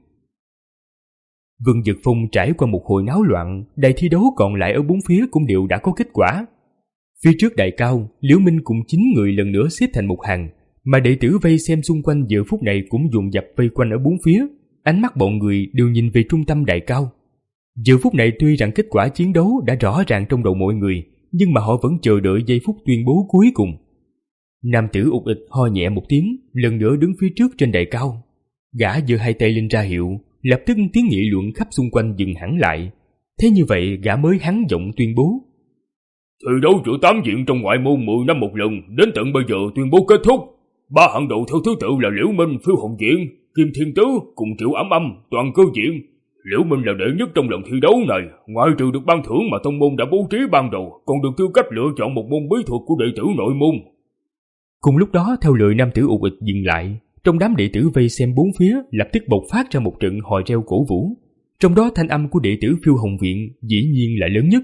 Vân Dực Phong trải qua một hồi náo loạn, đài thi đấu còn lại ở bốn phía cũng đều đã có kết quả. Phía trước đài cao, Liễu Minh cùng chín người lần nữa xếp thành một hàng, mà đệ tử vây xem xung quanh giờ phút này cũng dồn dập vây quanh ở bốn phía, ánh mắt bọn người đều nhìn về trung tâm đài cao. Giờ phút này tuy rằng kết quả chiến đấu đã rõ ràng trong đầu mọi người, nhưng mà họ vẫn chờ đợi giây phút tuyên bố cuối cùng. Nam tử ụt ịch ho nhẹ một tiếng, lần nữa đứng phía trước trên đài cao. Gã giơ hai tay lên ra hiệu, lập tức tiếng nghị luận khắp xung quanh dừng hẳn lại. Thế như vậy gã mới hắn giọng tuyên bố. Thi đấu giữa tám viện trong ngoại môn mười năm một lần, đến tận bây giờ tuyên bố kết thúc. Ba hạng đầu theo thứ tự là Liễu Minh, Phiêu Hồng Viện, Kim Thiên Tứ cùng Triệu Ám Âm, Toàn Cơ Viện. Liễu Minh là đệ nhất trong lần thi đấu này, ngoại trừ được ban thưởng mà tông môn đã bố trí ban đầu, còn được tư cách lựa chọn một môn bí thuật của đệ tử nội môn. Cùng lúc đó, theo lời nam tử ụt ịch dừng lại, trong đám đệ tử vây xem bốn phía lập tức bộc phát ra một trận hò reo cổ vũ. Trong đó thanh âm của đệ tử Phiêu Hồng Viện dĩ nhiên là lớn nhất.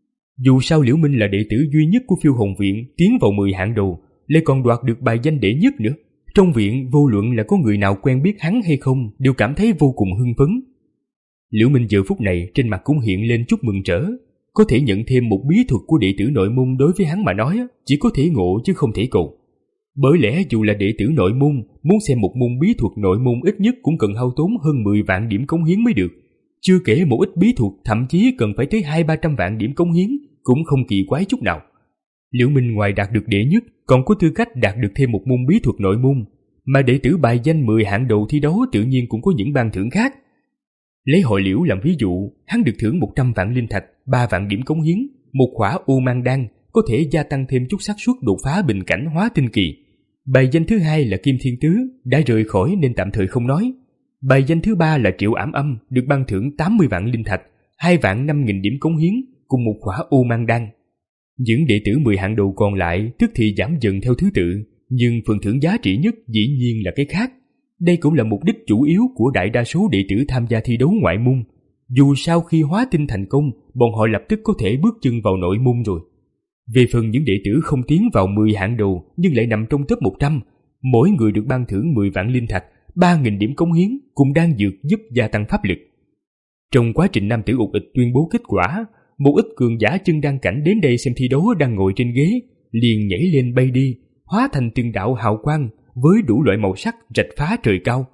Dù sao Liễu Minh là đệ tử duy nhất của Phiêu Hồng Viện tiến vào mười hạng đầu, lại còn đoạt được bài danh đệ nhất nữa. Trong viện vô luận là có người nào quen biết hắn hay không đều cảm thấy vô cùng hưng phấn. Liễu Minh giờ phút này trên mặt cũng hiện lên chút mừng rỡ. Có thể nhận thêm một bí thuật của đệ tử nội môn đối với hắn mà nói chỉ có thể ngộ chứ không thể cầu. Bởi lẽ dù là đệ tử nội môn, muốn xem một môn bí thuật nội môn ít nhất cũng cần hao tốn hơn mười vạn điểm cống hiến mới được. Chưa kể một ít bí thuật thậm chí cần phải tới hai ba trăm vạn điểm cống hiến, cũng không kỳ quái chút nào. Liễu Minh ngoài đạt được đệ nhất, còn có tư cách đạt được thêm một môn bí thuật nội môn, mà đệ tử bài danh mười hạng đầu thi đấu tự nhiên cũng có những ban thưởng khác. Lấy hội Liễu làm ví dụ, hắn được thưởng một trăm vạn linh thạch, ba vạn điểm cống hiến, một khỏa u mang đan có thể gia tăng thêm chút xác suất đột phá bình cảnh hóa tinh kỳ. Bài danh thứ hai là Kim Thiên Tứ, đã rời khỏi nên tạm thời không nói. Bài danh thứ ba là Triệu Ảm Âm, được ban thưởng tám mươi vạn linh thạch, hai vạn năm nghìn điểm cống hiến, cùng một khỏa u mang đan. Những đệ tử mười hạng đầu còn lại tức thì giảm dần theo thứ tự, nhưng phần thưởng giá trị nhất dĩ nhiên là cái khác. Đây cũng là mục đích chủ yếu của đại đa số đệ tử tham gia thi đấu ngoại môn. Dù sau khi hóa tinh thành công, bọn họ lập tức có thể bước chân vào nội môn rồi. Về phần những đệ tử không tiến vào mười hạng đầu nhưng lại nằm trong top một trăm, mỗi người được ban thưởng mười vạn linh thạch, ba nghìn điểm cống hiến cùng đan dược giúp gia tăng pháp lực. Trong quá trình nam tử ụt ịch tuyên bố kết quả, một ít cường giả chân đan cảnh đến đây xem thi đấu đang ngồi trên ghế, liền nhảy lên bay đi, hóa thành từng đạo hào quang với đủ loại màu sắc rạch phá trời cao.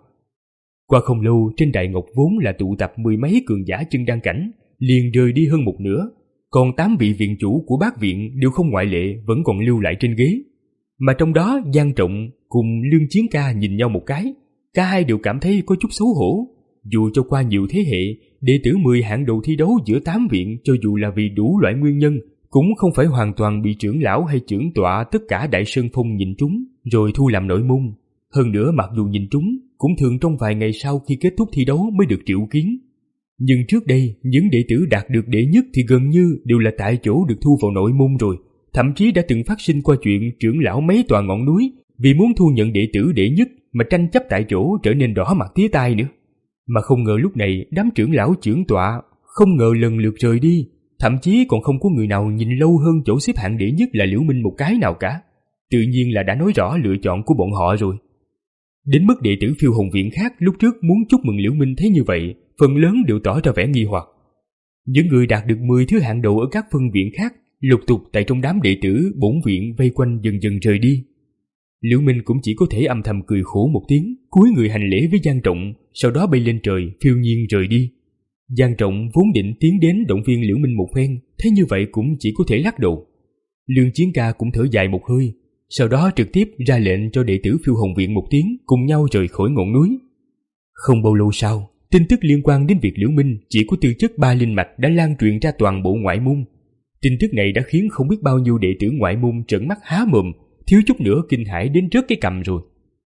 Qua không lâu, trên đại ngọc vốn là tụ tập mười mấy cường giả chân đan cảnh, liền rời đi hơn một nửa, còn tám vị viện chủ của bát viện đều không ngoại lệ vẫn còn lưu lại trên ghế. Mà trong đó Giang Trọng cùng Lương Chiến Ca nhìn nhau một cái, cả hai đều cảm thấy có chút xấu hổ. Dù cho qua nhiều thế hệ, đệ tử mười hạng đầu thi đấu giữa tám viện cho dù là vì đủ loại nguyên nhân, cũng không phải hoàn toàn bị trưởng lão hay trưởng tọa tất cả Đại Sơn Phong nhìn trúng rồi thu làm nội môn. Hơn nữa mặc dù nhìn trúng, cũng thường trong vài ngày sau khi kết thúc thi đấu mới được triệu kiến. Nhưng trước đây, những đệ tử đạt được đệ nhất thì gần như đều là tại chỗ được thu vào nội môn rồi, thậm chí đã từng phát sinh qua chuyện trưởng lão mấy tòa ngọn núi vì muốn thu nhận đệ tử đệ nhất mà tranh chấp tại chỗ trở nên đỏ mặt tía tai nữa. Mà không ngờ lúc này đám trưởng lão trưởng tọa không ngờ lần lượt rời đi, thậm chí còn không có người nào nhìn lâu hơn chỗ xếp hạng đệ nhất là Liễu Minh một cái nào cả. Tự nhiên là đã nói rõ lựa chọn của bọn họ rồi. Đến mức đệ tử Phiêu Hồng Viện khác lúc trước muốn chúc mừng Liễu Minh thấy như vậy, phần lớn đều tỏ ra vẻ nghi hoặc. Những người đạt được mười thứ hạng đầu ở các phân viện khác lục tục tại trong đám đệ tử bổn viện vây quanh dần dần rời đi. Liễu Minh cũng chỉ có thể âm thầm cười khổ một tiếng, cúi người hành lễ với Giang Trọng, sau đó bay lên trời phiêu nhiên rời đi. Giang Trọng vốn định tiến đến động viên Liễu Minh một phen, thế như vậy cũng chỉ có thể lắc đầu. Lương Chiến Ca cũng thở dài một hơi, sau đó trực tiếp ra lệnh cho đệ tử Phiêu Hồng Viện một tiếng cùng nhau rời khỏi ngọn núi. Không bao lâu sau, tin tức liên quan đến việc Liễu Minh chỉ có tư chất ba linh mạch đã lan truyền ra toàn bộ ngoại môn. Tin tức này đã khiến không biết bao nhiêu đệ tử ngoại môn trợn mắt há mồm, thiếu chút nữa kinh hãi đến rớt cái cằm rồi.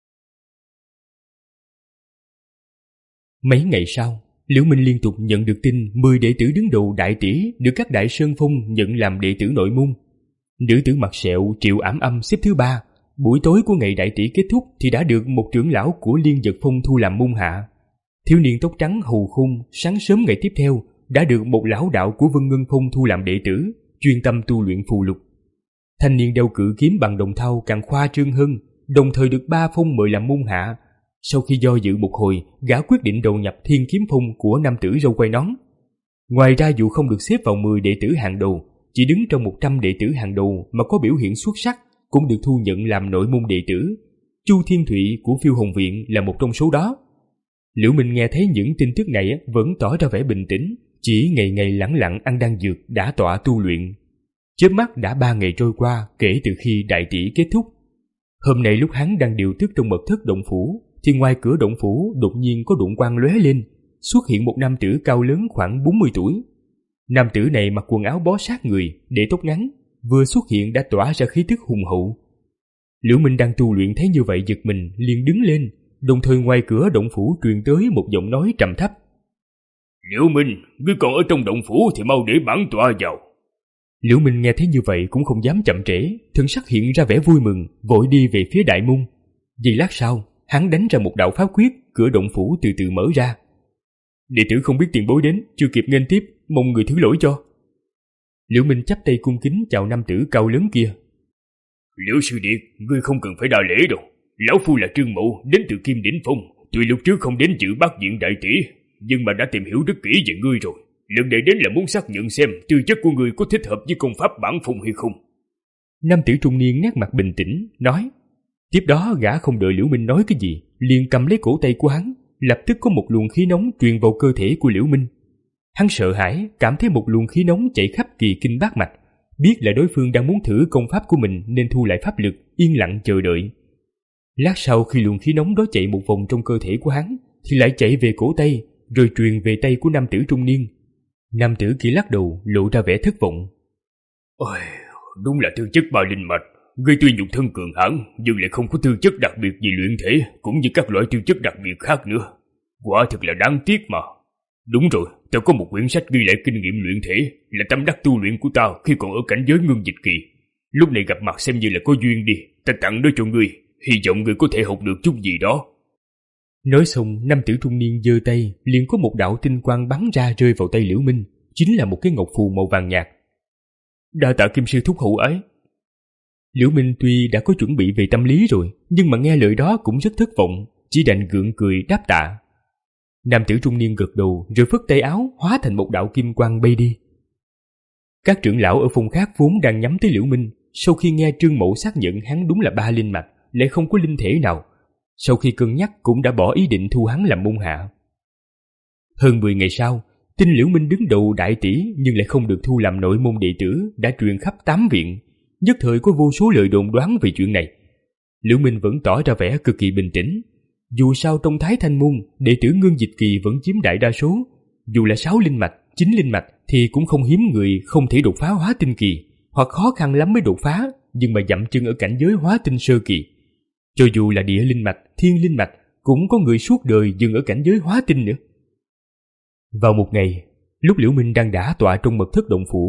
Mấy ngày sau, Liễu Minh liên tục nhận được tin mười đệ tử đứng đầu đại tỷ được các đại sơn phong nhận làm đệ tử nội môn. Nữ tử mặt sẹo Triệu Ảm Âm xếp thứ ba, buổi tối của ngày đại tỷ kết thúc thì đã được một trưởng lão của Liên Dật Phong thu làm môn hạ. Thiếu niên tóc trắng Hù Khung sáng sớm ngày tiếp theo đã được một lão đạo của Vân Ngân Phong thu làm đệ tử, chuyên tâm tu luyện phù lục. Thanh niên đeo cự kiếm bằng đồng thau càng khoa trương hơn, đồng thời được ba phong mời làm môn hạ. Sau khi do dự một hồi, gã quyết định đầu nhập Thiên Kiếm Phong của nam tử râu quai nón. Ngoài ra dù không được xếp vào mười đệ tử hàng đầu, chỉ đứng trong một trăm đệ tử hàng đầu mà có biểu hiện xuất sắc cũng được thu nhận làm nội môn đệ tử. Chu Thiên Thụy của Phiêu Hồng Viện là một trong số đó. Liễu Minh nghe thấy những tin tức này vẫn tỏ ra vẻ bình tĩnh, chỉ ngày ngày lẳng lặng ăn đan dược đã tọa tu luyện. Chớp mắt đã ba ngày trôi qua kể từ khi đại tỷ kết thúc. Hôm nay lúc hắn đang điều tức trong mật thất động phủ, thì ngoài cửa động phủ đột nhiên có đụng quang lóe lên, xuất hiện một nam tử cao lớn khoảng bốn mươi tuổi. Nam tử này mặc quần áo bó sát người, để tóc ngắn, vừa xuất hiện đã tỏa ra khí tức hùng hậu. Liễu Minh đang tu luyện thấy như vậy giật mình, liền đứng lên, đồng thời ngoài cửa động phủ truyền tới một giọng nói trầm thấp. Liễu Minh, ngươi còn ở trong động phủ thì mau để bản tọa vào. Liễu Minh nghe thấy như vậy cũng không dám chậm trễ, thân sắc hiện ra vẻ vui mừng, vội đi về phía đại môn. Giây lát sau, hắn đánh ra một đạo pháp quyết, cửa động phủ từ từ mở ra. Đệ tử không biết tiền bối đến, chưa kịp nghênh tiếp, mong người thứ lỗi cho. Liễu Minh chắp tay cung kính chào nam tử cao lớn kia. Liễu sư điệt, ngươi không cần phải đa lễ đâu. Lão phu là Trương Mậu, đến từ Kim Đỉnh Phong, tuy lúc trước không đến dự bát diện đại tỷ, nhưng mà đã tìm hiểu rất kỹ về ngươi rồi. Lần này đến là muốn xác nhận xem tư chất của ngươi có thích hợp với công pháp bản phong hay không. Nam tử trung niên nét mặt bình tĩnh, nói. Tiếp đó gã không đợi Liễu Minh nói cái gì, liền cầm lấy cổ tay của hắn, lập tức có một luồng khí nóng truyền vào cơ thể của Liễu Minh. Hắn sợ hãi, cảm thấy một luồng khí nóng chạy khắp kỳ kinh bát mạch, biết là đối phương đang muốn thử công pháp của mình nên thu lại pháp lực, yên lặng chờ đợi. Lát sau khi luồng khí nóng đó chạy một vòng trong cơ thể của hắn, thì lại chạy về cổ tay, rồi truyền về tay của nam tử trung niên. Nam tử kia lắc đầu, lộ ra vẻ thất vọng. Ôi, đúng là tư chất ba linh mạch. Ngươi tuy nhục thân cường hãn, nhưng lại không có tư chất đặc biệt gì luyện thể, cũng như các loại tư chất đặc biệt khác nữa. Quả thực là đáng tiếc mà. Đúng rồi, ta có một quyển sách ghi lại kinh nghiệm luyện thể, là tâm đắc tu luyện của ta khi còn ở cảnh giới ngưng dịch kỳ. Lúc này gặp mặt xem như là có duyên đi, ta tặng nó cho ngươi, hy vọng ngươi có thể học được chút gì đó. Nói xong, nam tử trung niên giơ tay, liền có một đạo tinh quang bắn ra rơi vào tay Liễu Minh, chính là một cái ngọc phù màu vàng nhạt. Đa tạ Kim sư thúc hậu ái. Liễu Minh tuy đã có chuẩn bị về tâm lý rồi, nhưng mà nghe lời đó cũng rất thất vọng, chỉ đành gượng cười đáp tạ. Nam tử trung niên gật đầu rồi phất tay áo hóa thành một đạo kim quang bay đi. Các trưởng lão ở phong khác vốn đang nhắm tới Liễu Minh, sau khi nghe Trương Mậu xác nhận hắn đúng là ba linh mạch, lại không có linh thể nào, sau khi cân nhắc cũng đã bỏ ý định thu hắn làm môn hạ. Hơn mười ngày sau, tin Liễu Minh đứng đầu đại tỷ nhưng lại không được thu làm nội môn đệ tử đã truyền khắp tám viện, nhất thời có vô số lời đồn đoán về chuyện này. Liễu Minh vẫn tỏ ra vẻ cực kỳ bình tĩnh. Dù sao trong Thái Thanh môn, đệ tử ngưng dịch kỳ vẫn chiếm đại đa số. Dù là sáu linh mạch, chín linh mạch thì cũng không hiếm người không thể đột phá hóa tinh kỳ, hoặc khó khăn lắm mới đột phá, nhưng mà dậm chân ở cảnh giới hóa tinh sơ kỳ. Cho dù là địa linh mạch, thiên linh mạch, cũng có người suốt đời dừng ở cảnh giới hóa tinh nữa. Vào một ngày, lúc Liễu Minh đang đả tọa trong mật thất động phủ,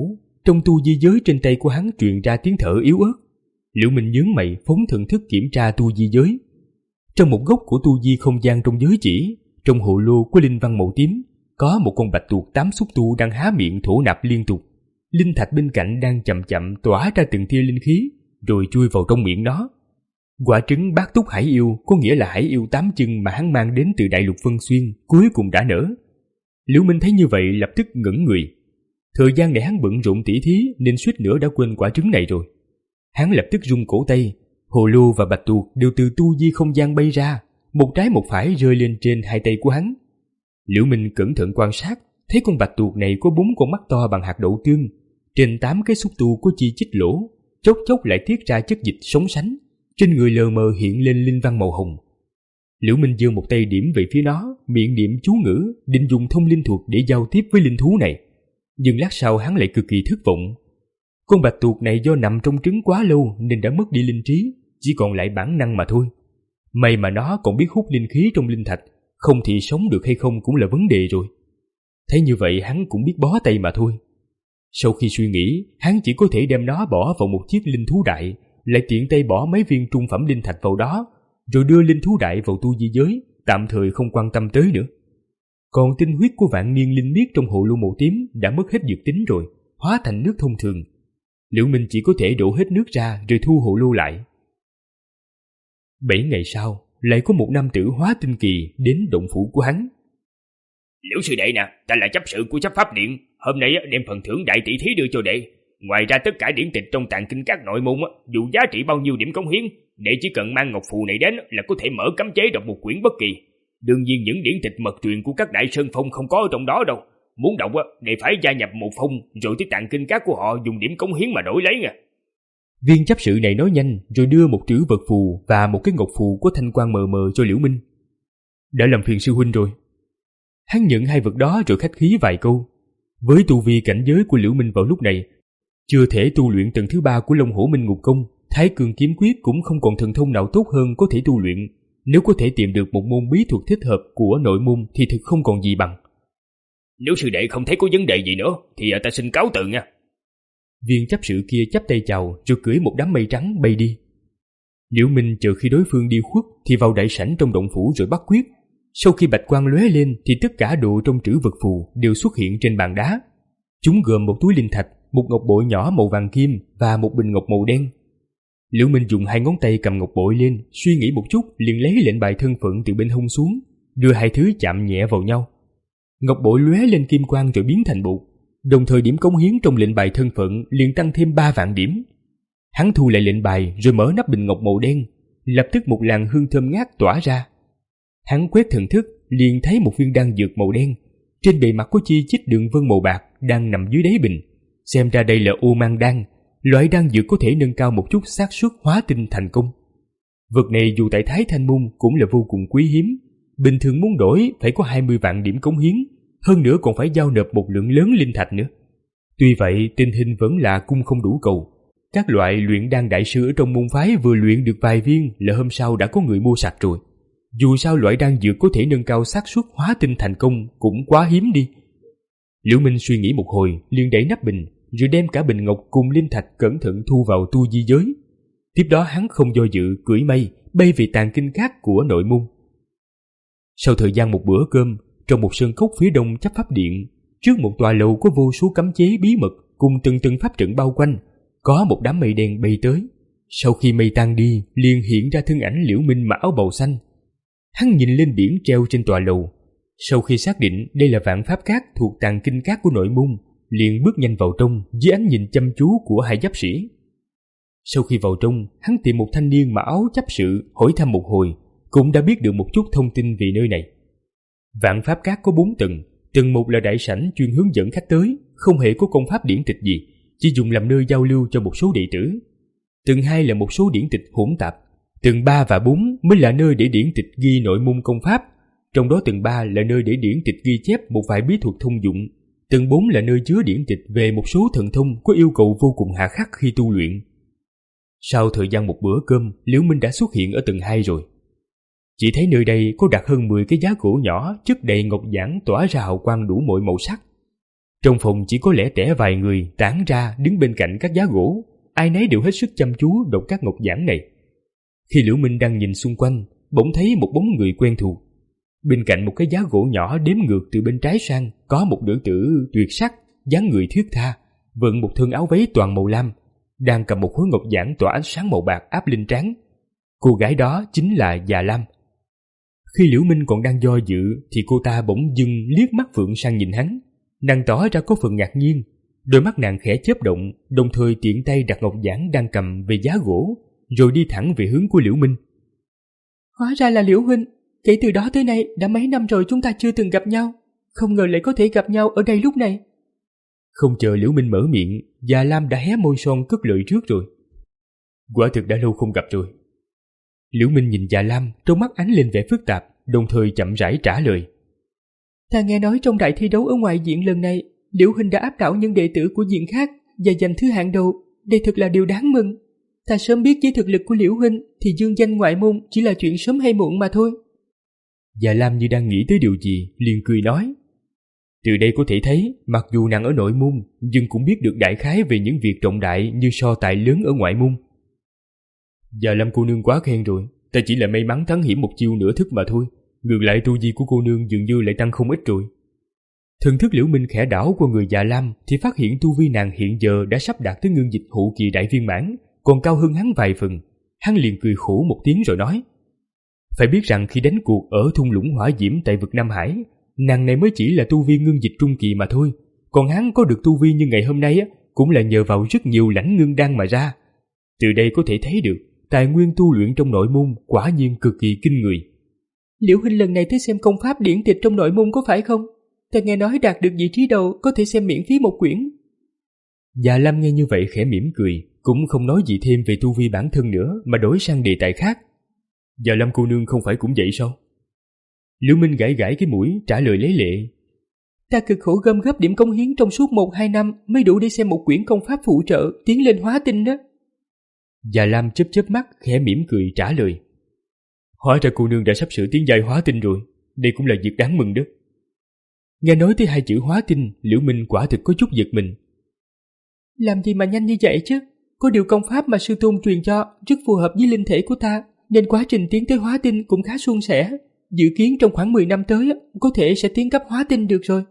trong tu di giới trên tay của hắn truyền ra tiếng thở yếu ớt. Liễu Minh nhướng mày phóng thần thức kiểm tra tu di giới. Trong một góc của tu di không gian trong giới chỉ, trong hồ lô của linh văn màu tím, có một con bạch tuộc tám xúc tu đang há miệng thổ nạp liên tục. Linh thạch bên cạnh đang chậm chậm tỏa ra từng tia linh khí, rồi chui vào trong miệng nó. Quả trứng bát túc hải yêu, có nghĩa là hải yêu tám chân mà hắn mang đến từ đại lục Vân Xuyên, cuối cùng đã nở. Liễu Minh thấy như vậy lập tức ngẩn người. Thời gian này hắn bận rộn tỉ thí nên suýt nữa đã quên quả trứng này rồi. Hắn lập tức rung cổ tay, hồ lô và bạch tuộc đều từ tu di không gian bay ra, một trái một phải rơi lên trên hai tay của hắn. Liễu Minh cẩn thận quan sát, thấy con bạch tuộc này có bốn con mắt to bằng hạt đậu tương, trên tám cái xúc tu có chi chít lỗ, chốc chốc lại tiết ra chất dịch sống sánh, trên người lờ mờ hiện lên linh văn màu hồng. Liễu Minh giơ một tay điểm về phía nó, miệng niệm chú ngữ, định dùng thông linh thuật để giao tiếp với linh thú này. Nhưng lát sau hắn lại cực kỳ thất vọng. Con bạch tuộc này do nằm trong trứng quá lâu nên đã mất đi linh trí, chỉ còn lại bản năng mà thôi. May mà nó còn biết hút linh khí trong linh thạch, không thì sống được hay không cũng là vấn đề rồi. Thấy như vậy hắn cũng biết bó tay mà thôi. Sau khi suy nghĩ, hắn chỉ có thể đem nó bỏ vào một chiếc linh thú đại, lại tiện tay bỏ mấy viên trung phẩm linh thạch vào đó, rồi đưa linh thú đại vào tu di giới, tạm thời không quan tâm tới nữa. Còn tinh huyết của vạn niên linh miết trong hồ lô màu tím đã mất hết dược tính rồi, hóa thành nước thông thường. Liễu Minh chỉ có thể đổ hết nước ra rồi thu hồ lô lại. Bảy ngày sau, lại có một nam tử hóa tinh kỳ đến động phủ của hắn. Liễu sư đệ nè, ta là chấp sự của chấp pháp điện, hôm nay đem phần thưởng đại tỷ thí đưa cho đệ. Ngoài ra tất cả điển tịch trong tàng kinh các nội môn, dù giá trị bao nhiêu điểm cống hiến, đệ chỉ cần mang ngọc phù này đến là có thể mở cấm chế đọc một quyển bất kỳ. Đương nhiên những điển tịch mật truyền của các đại sơn phong không có ở trong đó đâu. Muốn đọc đệ phải gia nhập một phong, rồi tới tàng kinh các của họ dùng điểm cống hiến mà đổi lấy nha. Viên chấp sự này nói nhanh rồi đưa một trữ vật phù và một cái ngọc phù có thanh quang mờ mờ cho Liễu Minh. Đã làm phiền sư huynh rồi. Hắn nhận hai vật đó rồi khách khí vài câu. Với tu vi cảnh giới của Liễu Minh vào lúc này, chưa thể tu luyện tầng thứ ba của Long Hổ Minh Ngục Công, Thái Cương Kiếm Quyết cũng không còn thần thông nào tốt hơn có thể tu luyện. Nếu có thể tìm được một môn bí thuật thích hợp của nội môn thì thực không còn gì bằng. Nếu sư đệ không thấy có vấn đề gì nữa thì ta xin cáo từ nha. Viên chấp sự kia chắp tay chào rồi cưỡi một đám mây trắng bay đi. Liễu Minh chờ khi đối phương đi khuất thì vào đại sảnh trong động phủ rồi bắt quyết. Sau khi bạch quang lóe lên thì tất cả đồ trong trữ vật phù đều xuất hiện trên bàn đá. Chúng gồm một túi linh thạch, một ngọc bội nhỏ màu vàng kim và một bình ngọc màu đen. Liễu Minh dùng hai ngón tay cầm ngọc bội lên, suy nghĩ một chút liền lấy lệnh bài thân phận từ bên hông xuống, đưa hai thứ chạm nhẹ vào nhau. Ngọc bội lóe lên kim quang rồi biến thành bột, đồng thời điểm cống hiến trong lệnh bài thân phận liền tăng thêm ba vạn điểm. Hắn thu lại lệnh bài rồi mở nắp bình ngọc màu đen, lập tức một làn hương thơm ngát tỏa ra. Hắn quét thần thức liền thấy một viên đan dược màu đen, trên bề mặt có chi chít đường vân màu bạc đang nằm dưới đáy bình. Xem ra đây là ô mang đan, loại đan dược có thể nâng cao một chút xác suất hóa tinh thành công. Vật này dù tại Thái Thanh Môn cũng là vô cùng quý hiếm, bình thường muốn đổi phải có hai mươi vạn điểm cống hiến, hơn nữa còn phải giao nộp một lượng lớn linh thạch nữa. Tuy vậy tình hình vẫn là cung không đủ cầu. Các loại luyện đan đại sư ở trong môn phái vừa luyện được vài viên là hôm sau đã có người mua sạch rồi. Dù sao loại đan dược có thể nâng cao xác suất hóa tinh thành công cũng quá hiếm đi. Liễu Minh suy nghĩ một hồi liền đẩy nắp bình, rồi đem cả bình ngọc cùng linh thạch cẩn thận thu vào tu di giới. Tiếp đó hắn không do dự cưỡi mây bay về tàng kinh các của nội môn. Sau thời gian một bữa cơm, trong một sân cốc phía đông chấp pháp điện, trước một tòa lầu có vô số cấm chế bí mật cùng từng từng pháp trận bao quanh, có một đám mây đen bay tới. Sau khi mây tan đi, liền hiện ra thân ảnh Liễu Minh mặc áo bào xanh. Hắn nhìn lên biển treo trên tòa lầu. Sau khi xác định đây là Vạn Pháp Các thuộc tàng kinh các của nội môn, liền bước nhanh vào trong dưới ánh nhìn chăm chú của hai giáp sĩ. Sau khi vào trong, hắn tìm một thanh niên mặc áo chấp sự hỏi thăm một hồi, cũng đã biết được một chút thông tin về nơi này. Vạn Pháp Các có bốn tầng, tầng một là đại sảnh chuyên hướng dẫn khách tới, không hề có công pháp điển tịch gì, chỉ dùng làm nơi giao lưu cho một số đệ tử. Tầng hai là một số điển tịch hỗn tạp. Tầng ba và bốn mới là nơi để điển tịch ghi nội môn công pháp, trong đó tầng ba là nơi để điển tịch ghi chép một vài bí thuật thông dụng. Tầng bốn là nơi chứa điển tịch về một số thần thông có yêu cầu vô cùng hà khắc khi tu luyện. Sau thời gian một bữa cơm, Liễu Minh đã xuất hiện ở tầng hai rồi. Chỉ thấy nơi đây có đặt hơn mười cái giá gỗ nhỏ chất đầy ngọc giản tỏa ra hào quang đủ mọi màu sắc. Trong phòng chỉ có lẻ tẻ vài người tản ra đứng bên cạnh các giá gỗ, ai nấy đều hết sức chăm chú đọc các ngọc giảng này. Khi Liễu Minh đang nhìn xung quanh, bỗng thấy một bóng người quen thuộc. Bên cạnh một cái giá gỗ nhỏ đếm ngược từ bên trái sang có một nữ tử tuyệt sắc, dáng người thướt tha, vận một thân áo váy toàn màu lam, đang cầm một khối ngọc giản tỏa ánh sáng màu bạc áp lên trán. Cô gái đó chính là Già Lam. Khi Liễu Minh còn đang do dự thì cô ta bỗng dưng liếc mắt phượng sang nhìn hắn. Nàng tỏ ra có phần ngạc nhiên, đôi mắt nàng khẽ chớp động, đồng thời tiện tay đặt ngọc giản đang cầm về giá gỗ, rồi đi thẳng về hướng của Liễu Minh. Hóa ra là Liễu huynh, kể từ đó tới nay đã mấy năm rồi chúng ta chưa từng gặp nhau, không ngờ lại có thể gặp nhau ở đây lúc này. Không chờ Liễu Minh mở miệng, Già Lam đã hé môi son cất lời trước rồi. Quả thực đã lâu không gặp rồi. Liễu Minh nhìn Già Lam, trong mắt ánh lên vẻ phức tạp, đồng thời chậm rãi trả lời. Ta nghe nói trong đại thi đấu ở ngoại viện lần này, Liễu huynh đã áp đảo những đệ tử của viện khác và giành thứ hạng đầu, đây thật là điều đáng mừng. Ta sớm biết với thực lực của Liễu huynh thì dương danh ngoại môn chỉ là chuyện sớm hay muộn mà thôi. Già Lam như đang nghĩ tới điều gì, liền cười nói. Từ đây có thể thấy, mặc dù nàng ở nội môn, nhưng cũng biết được đại khái về những việc trọng đại như so tài lớn ở ngoại môn. Già Lam cô nương quá khen rồi, ta chỉ là may mắn thắng hiểm một chiêu nửa thức mà thôi. Ngược lại tu vi của cô nương dường như lại tăng không ít rồi. Thần thức Liễu Minh khẽ đảo qua người Già Lam thì phát hiện tu vi nàng hiện giờ đã sắp đạt tới ngưng dịch hậu kỳ đại viên mãn, còn cao hơn hắn vài phần. Hắn liền cười khổ một tiếng rồi nói. Phải biết rằng khi đánh cuộc ở thung lũng hỏa diễm tại vực Nam Hải, nàng này mới chỉ là tu vi ngưng dịch trung kỳ mà thôi, còn hắn có được tu vi như ngày hôm nay á, cũng là nhờ vào rất nhiều lãnh ngưng đan mà ra. Từ đây có thể thấy được tài nguyên tu luyện trong nội môn quả nhiên cực kỳ kinh người. Liễu huynh lần này tới xem công pháp điển tịch trong nội môn có phải không? Ta nghe nói đạt được vị trí đầu có thể xem miễn phí một quyển. Già Lam nghe như vậy khẽ mỉm cười, cũng không nói gì thêm về tu vi bản thân nữa mà đổi sang đề tài khác. Già Lam cô nương không phải cũng vậy sao? Liễu Minh gãi gãi cái mũi trả lời lấy lệ. Ta cực khổ gom góp điểm công hiến trong suốt một hai năm mới đủ để xem một quyển công pháp phụ trợ tiến lên hóa tinh đó. Già Lam chớp chớp mắt khẽ mỉm cười trả lời. Hóa ra cô nương đã sắp sửa tiến giai hóa tinh rồi, đây cũng là việc đáng mừng đó. Nghe nói tới hai chữ hóa tinh, Liễu Minh quả thực có chút giật mình. Làm gì mà nhanh như vậy chứ? Có điều công pháp mà sư tôn truyền cho rất phù hợp với linh thể của ta, nên quá trình tiến tới hóa tinh cũng khá suôn sẻ. Dự kiến trong khoảng mười năm tới có thể sẽ tiến cấp hóa tinh được rồi.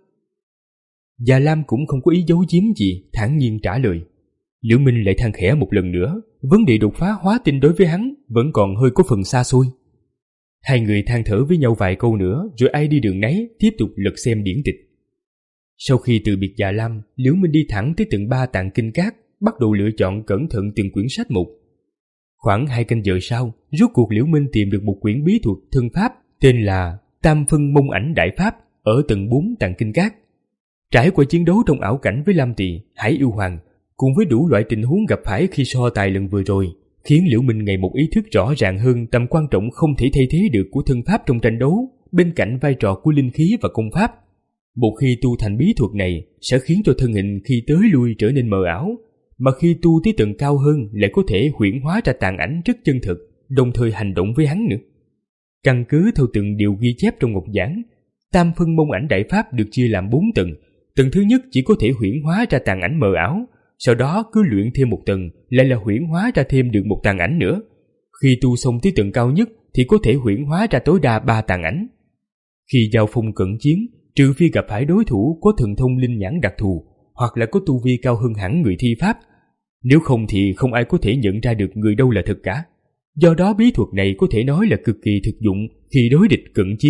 Già Lam cũng không có ý giấu giếm gì, thản nhiên trả lời. Liễu Minh lại than khẽ một lần nữa, vấn đề đột phá hóa tinh đối với hắn vẫn còn hơi có phần xa xôi. Hai người than thở với nhau vài câu nữa, rồi ai đi đường nấy tiếp tục lật xem điển tịch. Sau khi từ biệt Già Lam, Liễu Minh đi thẳng tới tầng ba tàng kinh các, bắt đầu lựa chọn cẩn thận từng quyển sách một. Khoảng hai canh giờ sau, rốt cuộc Liễu Minh tìm được một quyển bí thuật thân pháp tên là Tam Phân Mông Ảnh Đại Pháp ở tầng bốn tàng kinh các. Trải qua chiến đấu trong ảo cảnh với Lam Tỳ, Hải Yêu Hoàng, cùng với đủ loại tình huống gặp phải khi so tài lần vừa rồi, khiến Liễu Minh ngày một ý thức rõ ràng hơn tầm quan trọng không thể thay thế được của thân pháp trong tranh đấu, bên cạnh vai trò của linh khí và công pháp. Một khi tu thành bí thuật này sẽ khiến cho thân hình khi tới lui trở nên mờ ảo, mà khi tu tới tầng cao hơn lại có thể huyễn hóa ra tàn ảnh rất chân thực, đồng thời hành động với hắn nữa. Căn cứ theo từng điều ghi chép trong ngọc giảng, Tam Phân Mông Ảnh Đại Pháp được chia làm bốn tầng. Tầng thứ nhất chỉ có thể huyễn hóa ra tàn ảnh mờ ảo, sau đó cứ luyện thêm một tầng lại là huyễn hóa ra thêm được một tàn ảnh nữa. Khi tu xong tới tầng cao nhất thì có thể huyễn hóa ra tối đa ba tàn ảnh. Khi giao phong cận chiến, trừ phi gặp phải đối thủ có thần thông linh nhãn đặc thù hoặc là có tu vi cao hơn hẳn người thi pháp, nếu không thì không ai có thể nhận ra được người đâu là thật cả. Do đó bí thuật này có thể nói là cực kỳ thực dụng khi đối địch cận chiến.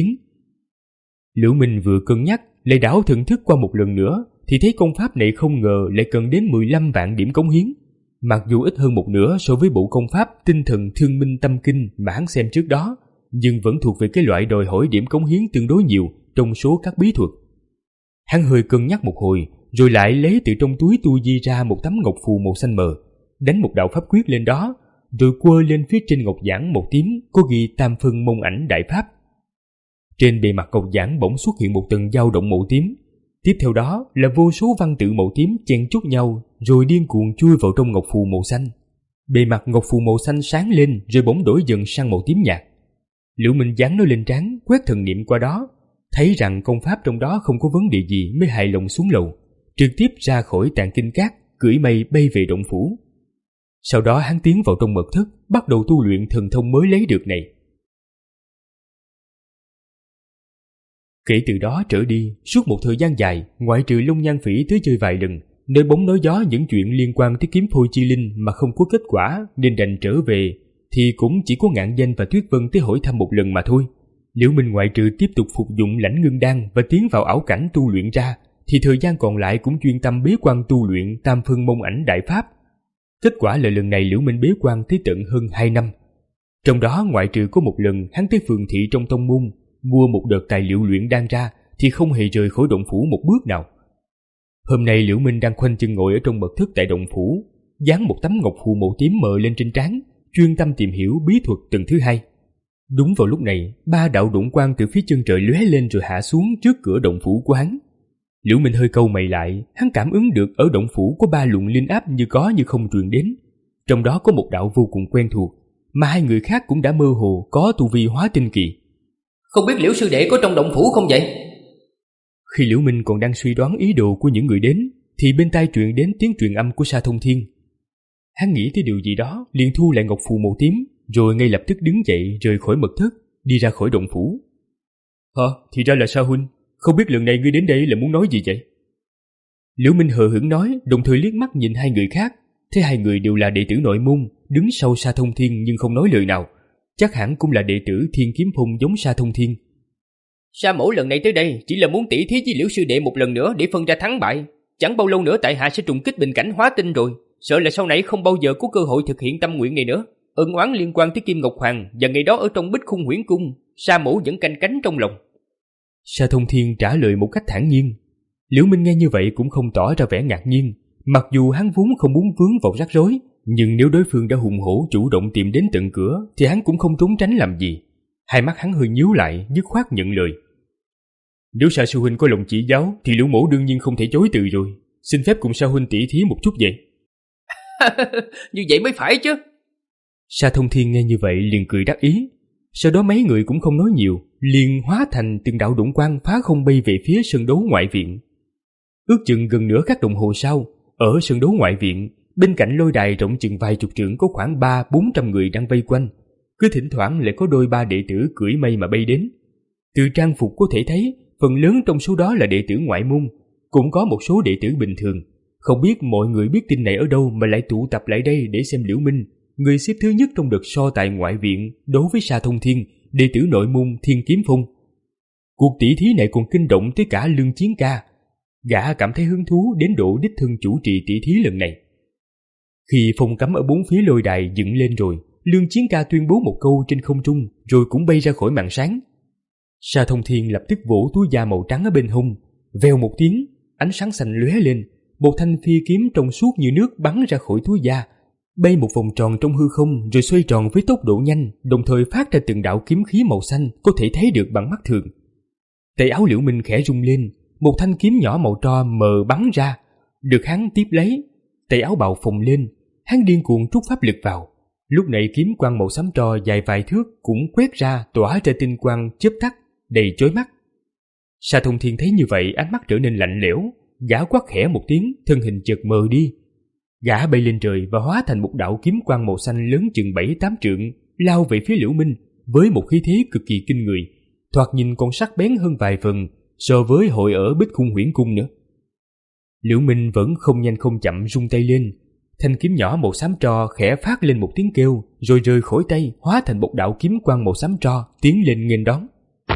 Liễu Minh vừa cân nhắc lại đảo thần thức qua một lần nữa thì thấy công pháp này không ngờ lại cần đến mười lăm vạn điểm cống hiến. Mặc dù ít hơn một nửa so với bộ công pháp Tinh Thần Thương Minh Tâm Kinh mà hắn xem trước đó, nhưng vẫn thuộc về cái loại đòi hỏi điểm cống hiến tương đối nhiều trong số các bí thuật. Hắn hơi cân nhắc một hồi, rồi lại lấy từ trong túi tu di ra một tấm ngọc phù màu xanh mờ, đánh một đạo pháp quyết lên đó, rồi quơ lên phía trên ngọc giản một tím có ghi Tam Phân Mông Ảnh Đại Pháp. Trên bề mặt ngọc giản bỗng xuất hiện một tầng dao động màu tím. Tiếp theo đó là vô số văn tự màu tím chen chúc nhau, rồi điên cuồng chui vào trong ngọc phù màu xanh. Bề mặt ngọc phù màu xanh sáng lên, rồi bỗng đổi dần sang màu tím nhạt. Liễu Minh dán nó lên trán, quét thần niệm qua đó, thấy rằng công pháp trong đó không có vấn đề gì mới hài lòng xuống lầu. trực tiếp ra khỏi tàn kinh cát, cưỡi mây bay về động phủ. Sau đó hắn tiến vào trong mật thất, bắt đầu tu luyện thần thông mới lấy được này. Kể từ đó trở đi, suốt một thời gian dài, ngoại trừ Long Nhan Phỉ tới chơi vài lần, nơi bóng nói gió những chuyện liên quan tới kiếm phôi chi linh mà không có kết quả nên đành trở về, thì cũng chỉ có Ngạn Danh và Tuyết Vân tới hỏi thăm một lần mà thôi. Liễu Minh ngoại trừ tiếp tục phục dụng lãnh ngưng đan và tiến vào ảo cảnh tu luyện ra, thì thời gian còn lại cũng chuyên tâm bế quan tu luyện Tam Phân Mông Ảnh Đại Pháp. Kết quả là lần này Liễu Minh bế quan tới tận hơn hai năm. Trong đó ngoại trừ có một lần hắn tới phường thị trong tông môn mua một đợt tài liệu luyện đan ra, thì không hề rời khỏi động phủ một bước nào. Hôm nay Liễu Minh đang khoanh chân ngồi ở trong mật thất tại động phủ, dán một tấm ngọc phù màu tím mờ lên trên trán, chuyên tâm tìm hiểu bí thuật tầng thứ hai. Đúng vào lúc này, ba đạo độn quang từ phía chân trời lóe lên rồi hạ xuống trước cửa động phủ của hắn. Liễu Minh hơi cau mày lại, hắn cảm ứng được ở động phủ có ba luồng linh áp như có như không truyền đến. Trong đó có một đạo vô cùng quen thuộc, mà hai người khác cũng đã mơ hồ có tu vi hóa tinh kỳ. Không biết Liễu sư đệ có trong động phủ không vậy? Khi Liễu Minh còn đang suy đoán ý đồ của những người đến, thì bên tai truyền đến tiếng truyền âm của Sa Thông Thiên. Hắn nghĩ tới điều gì đó, liền thu lại ngọc phù màu tím, rồi ngay lập tức đứng dậy rời khỏi mật thất, đi ra khỏi động phủ. Hả? Thì ra là Sa huynh, không biết lần này ngươi đến đây là muốn nói gì vậy? Liễu Minh hờ hững nói, đồng thời liếc mắt nhìn hai người khác, thấy hai người đều là đệ tử nội môn, đứng sau Sa Thông Thiên nhưng không nói lời nào. Chắc hẳn cũng là đệ tử Thiên Kiếm Phong giống Sa Thông Thiên. Sa mẫu lần này tới đây chỉ là muốn tỉ thí với Liễu sư đệ một lần nữa để phân ra thắng bại. Chẳng bao lâu nữa tại hạ sẽ trùng kích bình cảnh hóa tinh rồi, sợ là sau này không bao giờ có cơ hội thực hiện tâm nguyện này nữa. Ân oán liên quan tới Kim Ngọc Hoàng và ngày đó ở trong Bích Khung Huyễn Cung, Sa mẫu vẫn canh cánh trong lòng. Sa Thông Thiên trả lời một cách thản nhiên. Liễu Minh nghe như vậy cũng không tỏ ra vẻ ngạc nhiên, mặc dù hắn vốn không muốn vướng vào rắc rối, nhưng nếu đối phương đã hùng hổ chủ động tìm đến tận cửa thì hắn cũng không trốn tránh làm gì. Hai mắt hắn hơi nhíu lại, dứt khoát nhận lời. Nếu Sa sư huynh có lòng chỉ giáo thì Liễu mỗ đương nhiên không thể chối từ rồi. Xin phép cùng Sa huynh tỉ thí một chút vậy. Như vậy mới phải chứ. Sa Thông Thiên nghe như vậy liền cười đắc ý. Sau đó mấy người cũng không nói nhiều, liền hóa thành từng đạo độn quang phá không bay về phía sân đấu ngoại viện. Ước chừng gần nửa khắc đồng hồ sau, ở sân đấu ngoại viện, bên cạnh lôi đài rộng chừng vài chục trượng có khoảng ba bốn trăm người đang vây quanh. Cứ thỉnh thoảng lại có đôi ba đệ tử cưỡi mây mà bay đến. Từ trang phục có thể thấy, phần lớn trong số đó là đệ tử ngoại môn, cũng có một số đệ tử bình thường. Không biết mọi người biết tin này ở đâu mà lại tụ tập lại đây để xem Liễu Minh, người xếp thứ nhất trong đợt so tài ngoại viện đối với Sa Thông Thiên, đệ tử nội môn Thiên Kiếm Phong. Cuộc tỷ thí này còn kinh động tới cả Lương Chiến Ca. Gã cảm thấy hứng thú đến độ đích thân chủ trì tỷ thí lần này. Khi phong cấm ở bốn phía lôi đài dựng lên rồi, Lương Chiến Ca tuyên bố một câu trên không trung, rồi cũng bay ra khỏi màn sáng. Sa Thông Thiên lập tức vỗ túi da màu trắng ở bên hông, vèo một tiếng, ánh sáng xanh lóe lên, một thanh phi kiếm trong suốt như nước bắn ra khỏi túi da, bay một vòng tròn trong hư không rồi xoay tròn với tốc độ nhanh, đồng thời phát ra từng đạo kiếm khí màu xanh có thể thấy được bằng mắt thường. Tay áo Liễu Minh khẽ rung lên, một thanh kiếm nhỏ màu tro mờ bắn ra, được hắn tiếp lấy. Tay áo bào phồng lên, hắn điên cuồng trút pháp lực vào. Lúc này kiếm quang màu xám tro dài vài thước cũng quét ra, tỏa ra tinh quang chớp tắt, đầy chói mắt. Sa Thông Thiên thấy như vậy, ánh mắt trở nên lạnh lẽo, gã quát khẽ một tiếng, thân hình chợt mờ đi. Gã bay lên trời và hóa thành một đạo kiếm quang màu xanh lớn chừng bảy tám trượng, lao về phía Liễu Minh với một khí thế cực kỳ kinh người, thoạt nhìn còn sắc bén hơn vài phần so với hội ở Bích Khung Huyễn Cung nữa. Liễu Minh vẫn không nhanh không chậm rung tay lên, thanh kiếm nhỏ màu xám tro khẽ phát lên một tiếng kêu, rồi rơi khỏi tay, hóa thành một đạo kiếm quang màu xám tro tiến lên nghênh đón.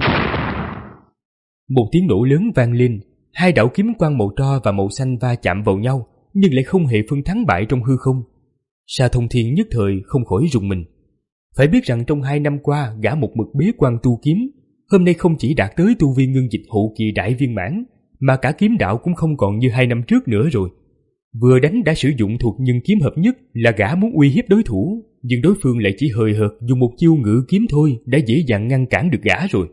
Một tiếng nổ lớn vang lên, hai đạo kiếm quang màu tro và màu xanh va chạm vào nhau, nhưng lại không hề phân thắng bại trong hư không. Sa Thông Thiên nhất thời không khỏi rùng mình. Phải biết rằng trong hai năm qua, gã một mực bế quan tu kiếm, hôm nay không chỉ đạt tới tu vi ngưng dịch hậu kỳ đại viên mãn, mà cả kiếm đạo cũng không còn như hai năm trước nữa rồi. Vừa đánh đã sử dụng thuật nhân kiếm hợp nhất là gã muốn uy hiếp đối thủ, nhưng đối phương lại chỉ hời hợt dùng một chiêu ngự kiếm thôi đã dễ dàng ngăn cản được gã rồi.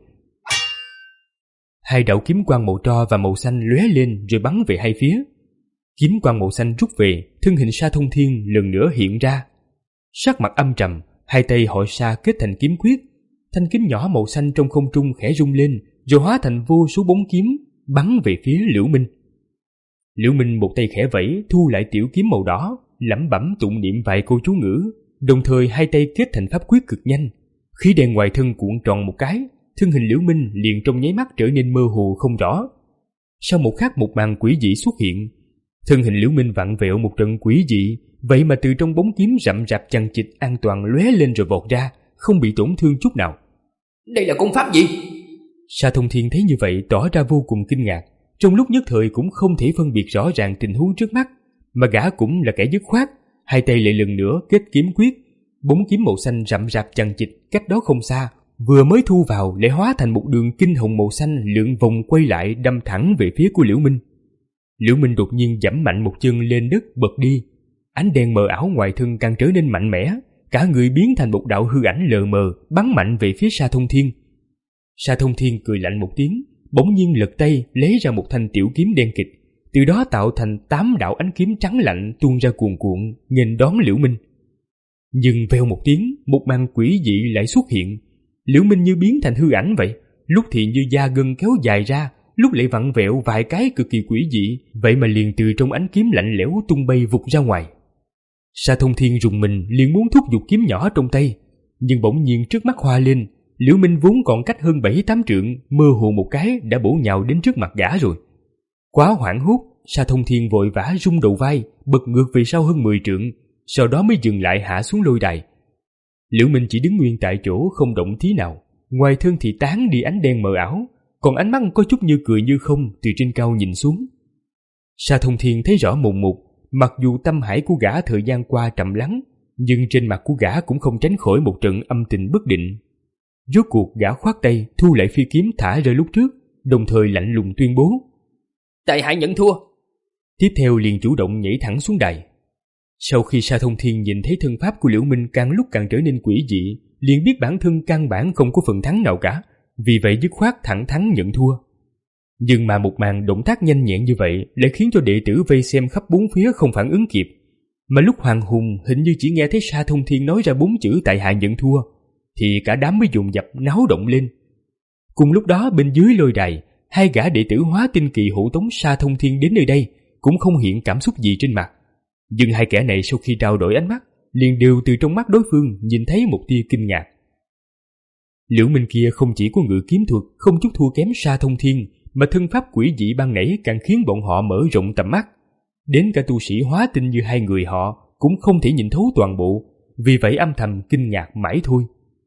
Hai đạo kiếm quang màu tro và màu xanh lóe lên rồi bắn về hai phía. Kiếm quang màu xanh rút về, thân hình Sa Thông Thiên lần nữa hiện ra. Sắc mặt âm trầm, hai tay hội sa kết thành kiếm quyết. Thanh kiếm nhỏ màu xanh trong không trung khẽ rung lên, rồi hóa thành vô số bóng kiếm bắn về phía Liễu Minh. Liễu Minh một tay khẽ vẫy thu lại tiểu kiếm màu đỏ, lẩm bẩm tụng niệm vài câu chú ngữ, đồng thời hai tay kết thành pháp quyết cực nhanh. Khí đen ngoài thân cuộn tròn một cái, thân hình Liễu Minh liền trong nháy mắt trở nên mơ hồ không rõ. Sau một khắc một màn quỷ dị xuất hiện, thân hình Liễu Minh vặn vẹo một trận quỷ dị, vậy mà từ trong bóng kiếm rậm rạp chằng chịt an toàn lóe lên rồi vọt ra, không bị tổn thương chút nào. Đây là công pháp gì? Sa Thông Thiên thấy như vậy tỏ ra vô cùng kinh ngạc, trong lúc nhất thời cũng không thể phân biệt rõ ràng tình huống trước mắt, mà gã cũng là kẻ dứt khoát, hai tay lại lần nữa kết kiếm quyết, bóng kiếm màu xanh rậm rạp chằng chịt cách đó không xa, vừa mới thu vào lại hóa thành một đường kinh hồng màu xanh lượn vòng quay lại đâm thẳng về phía của Liễu Minh. Liễu Minh đột nhiên giẫm mạnh một chân lên đất bật đi, ánh đen mờ ảo ngoài thân càng trở nên mạnh mẽ, cả người biến thành một đạo hư ảnh lờ mờ bắn mạnh về phía Sa Thông Thiên. Sa Thông Thiên cười lạnh một tiếng, bỗng nhiên lật tay lấy ra một thanh tiểu kiếm đen kịt, từ đó tạo thành tám đạo ánh kiếm trắng lạnh tuôn ra cuồn cuộn nghênh đón Liễu Minh. Nhưng vèo một tiếng, một màn quỷ dị lại xuất hiện. Liễu Minh như biến thành hư ảnh vậy, lúc thì như da gân kéo dài ra, lúc lại vặn vẹo vài cái cực kỳ quỷ dị, vậy mà liền từ trong ánh kiếm lạnh lẽo tung bay vụt ra ngoài. Sa Thông Thiên rùng mình liền muốn thúc giục kiếm nhỏ trong tay, nhưng bỗng nhiên trước mắt hoa lên, Liễu Minh vốn còn cách hơn bảy tám trượng, mơ hồ một cái đã bổ nhào đến trước mặt gã rồi. Quá hoảng hốt, Sa Thông Thiên vội vã rung đầu vai, bật ngược về sau hơn mười trượng, sau đó mới dừng lại hạ xuống lôi đài. Liễu Minh chỉ đứng nguyên tại chỗ không động tí nào, ngoài thân thì tán đi ánh đen mờ ảo, còn ánh mắt có chút như cười như không từ trên cao nhìn xuống. Sa Thông Thiên thấy rõ mồn một, mặc dù tâm hải của gã thời gian qua trầm lắng, nhưng trên mặt của gã cũng không tránh khỏi một trận âm tình bất định. Rốt cuộc gã khoát tay thu lại phi kiếm thả rơi lúc trước, đồng thời lạnh lùng tuyên bố: Tại hạ nhận thua. Tiếp theo liền chủ động nhảy thẳng xuống đài. Sau khi Sa Thông Thiên nhìn thấy thân pháp của Liễu Minh càng lúc càng trở nên quỷ dị, liền biết bản thân căn bản không có phần thắng nào cả, vì vậy dứt khoát thẳng thắn nhận thua. Nhưng mà một màn động tác nhanh nhẹn như vậy lại khiến cho đệ tử vây xem khắp bốn phía không phản ứng kịp, mà lúc Hoàng Hùng hình như chỉ nghe thấy Sa Thông Thiên nói ra bốn chữ tại hạ nhận thua, thì cả đám mới dồn dập náo động lên. Cùng lúc đó bên dưới lôi đài, hai gã đệ tử Hóa Tinh Kỳ hộ tống Sa Thông Thiên đến nơi đây cũng không hiện cảm xúc gì trên mặt, nhưng hai kẻ này sau khi trao đổi ánh mắt liền đều từ trong mắt đối phương nhìn thấy một tia kinh ngạc. Liễu Minh kia không chỉ có ngự kiếm thuật không chút thua kém Sa Thông Thiên, mà thân pháp quỷ dị ban nãy càng khiến bọn họ mở rộng tầm mắt. Đến cả tu sĩ hóa tinh như hai người họ cũng không thể nhìn thấu toàn bộ, vì vậy âm thầm kinh ngạc mãi thôi.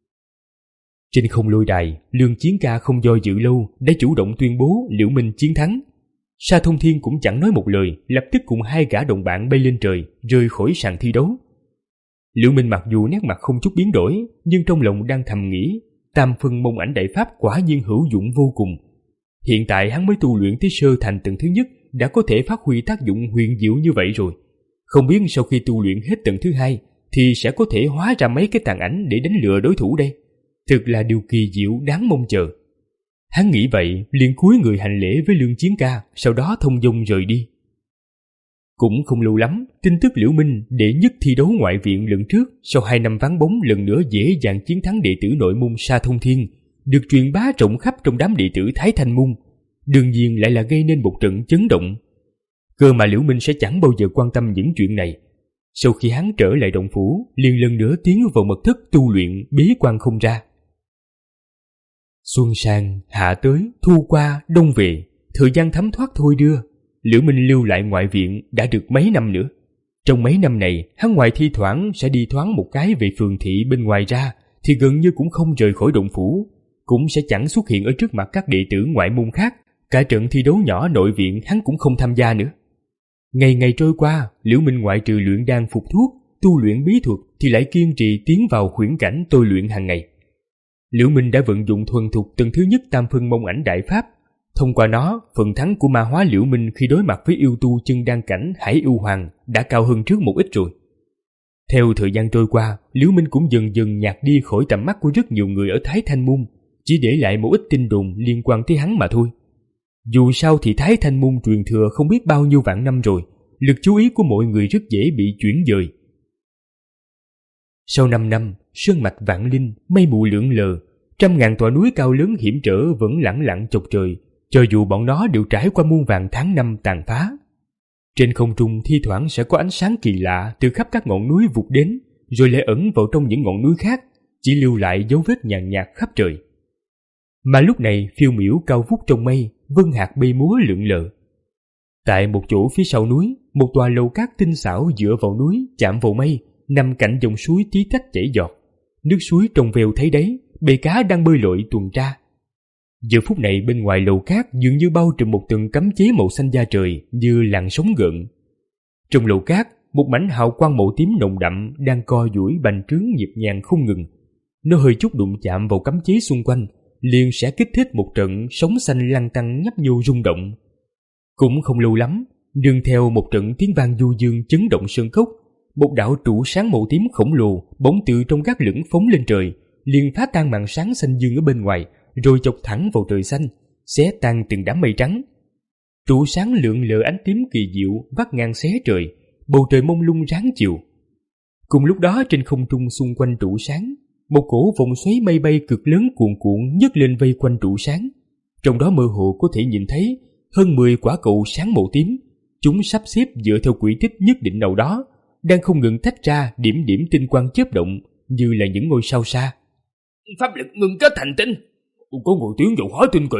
Trên không lôi đài, Lương Chiến Ca không do dự lâu đã chủ động tuyên bố Liễu Minh chiến thắng. Sa Thông Thiên cũng chẳng nói một lời, lập tức cùng hai gã đồng bạn bay lên trời, rời khỏi sàn thi đấu. Liễu Minh mặc dù nét mặt không chút biến đổi, nhưng trong lòng đang thầm nghĩ, tam phân mông ảnh đại pháp quả nhiên hữu dụng vô cùng. Hiện tại hắn mới tu luyện tới sơ thành tầng thứ nhất, đã có thể phát huy tác dụng huyền diệu như vậy rồi. Không biết sau khi tu luyện hết tầng thứ hai, thì sẽ có thể hóa ra mấy cái tàn ảnh để đánh lừa đối thủ đây. Thực là điều kỳ diệu đáng mong chờ. Hắn nghĩ vậy, liền cúi người hành lễ với Lương Chiến Ca, sau đó thông dong rời đi. Cũng không lâu lắm, tin tức Liễu Minh đệ nhất thi đấu ngoại viện lần trước, sau hai năm vắng bóng lần nữa dễ dàng chiến thắng đệ tử nội môn Sa Thông Thiên, được truyền bá rộng khắp trong đám đệ tử Thái Thanh môn, đương nhiên lại là gây nên một trận chấn động. Cơ mà Liễu Minh sẽ chẳng bao giờ quan tâm những chuyện này. Sau khi hắn trở lại động phủ, liền lần nữa tiến vào mật thất tu luyện bế quan không ra. Xuân sang, hạ tới, thu qua, đông về, thời gian thấm thoát thôi đưa. Liễu Minh lưu lại ngoại viện đã được mấy năm nữa. Trong mấy năm này, hắn ngoài thi thoảng sẽ đi thoáng một cái về phường thị bên ngoài ra, thì gần như cũng không rời khỏi động phủ, cũng sẽ chẳng xuất hiện ở trước mặt các đệ tử ngoại môn khác. Cả trận thi đấu nhỏ nội viện hắn cũng không tham gia nữa. Ngày ngày trôi qua, Liễu Minh ngoại trừ luyện đan phục thuốc, tu luyện bí thuật thì lại kiên trì tiến vào huyễn cảnh tôi luyện hàng ngày. Liễu Minh đã vận dụng thuần thục tầng thứ nhất tam phân mông ảnh đại pháp. Thông qua nó, phần thắng của ma hóa Liễu Minh khi đối mặt với yêu tu chân đan cảnh Hải Yêu Hoàng đã cao hơn trước một ít rồi. Theo thời gian trôi qua, Liễu Minh cũng dần dần nhạt đi khỏi tầm mắt của rất nhiều người ở Thái Thanh môn, chỉ để lại một ít tin đồn liên quan tới hắn mà thôi. Dù sao thì Thái Thanh môn truyền thừa không biết bao nhiêu vạn năm rồi, lực chú ý của mọi người rất dễ bị chuyển dời. Sau năm năm, sơn mạch vạn linh, mây mù lượn lờ, trăm ngàn tòa núi cao lớn hiểm trở vẫn lẳng lặng chọc trời, cho dù bọn nó đều trải qua muôn vàng tháng năm tàn phá. Trên không trung thi thoảng sẽ có ánh sáng kỳ lạ từ khắp các ngọn núi vụt đến, rồi lại ẩn vào trong những ngọn núi khác, chỉ lưu lại dấu vết nhàn nhạt khắp trời. Mà lúc này phiêu miểu cao vút trong mây, vân hạt bay múa lượn lờ. Tại một chỗ phía sau núi, một tòa lầu cát tinh xảo dựa vào núi, chạm vào mây, nằm cạnh dòng suối tí tách chảy giọt. Nước suối trong veo thấy đấy, bầy cá đang bơi lội tuần tra. Giờ phút này bên ngoài lầu cát dường như bao trùm một tầng cấm chế màu xanh da trời như làn sóng gợn. Trong lầu cát, một mảnh hào quang màu tím nồng đậm đang co duỗi bành trướng nhịp nhàng không ngừng. Nó hơi chút đụng chạm vào cấm chế xung quanh, liền sẽ kích thích một trận sóng xanh lăn tăn nhấp nhô rung động. Cũng không lâu lắm, nương theo một trận tiếng vang du dương chấn động sơn cốc, một đạo trụ sáng màu tím khổng lồ bỗng từ trong gác lửng phóng lên trời, liền phá tan màn sáng xanh dương ở bên ngoài, rồi chọc thẳng vào trời xanh, xé tan từng đám mây trắng. Trụ sáng lượn lờ ánh tím kỳ diệu vắt ngang xé trời, bầu trời mông lung ráng chiều. Cùng lúc đó trên không trung xung quanh trụ sáng, một cổ vòng xoáy mây bay cực lớn cuồn cuộn nhấc lên vây quanh trụ sáng. Trong đó mơ hồ có thể nhìn thấy hơn mười quả cầu sáng màu tím, chúng sắp xếp dựa theo quỹ tích nhất định nào đó, đang không ngừng tách ra điểm điểm tinh quang chớp động như là những ngôi sao xa. Pháp lực ngưng kết thành tinh, có người tiến vào hóa tinh kỳ.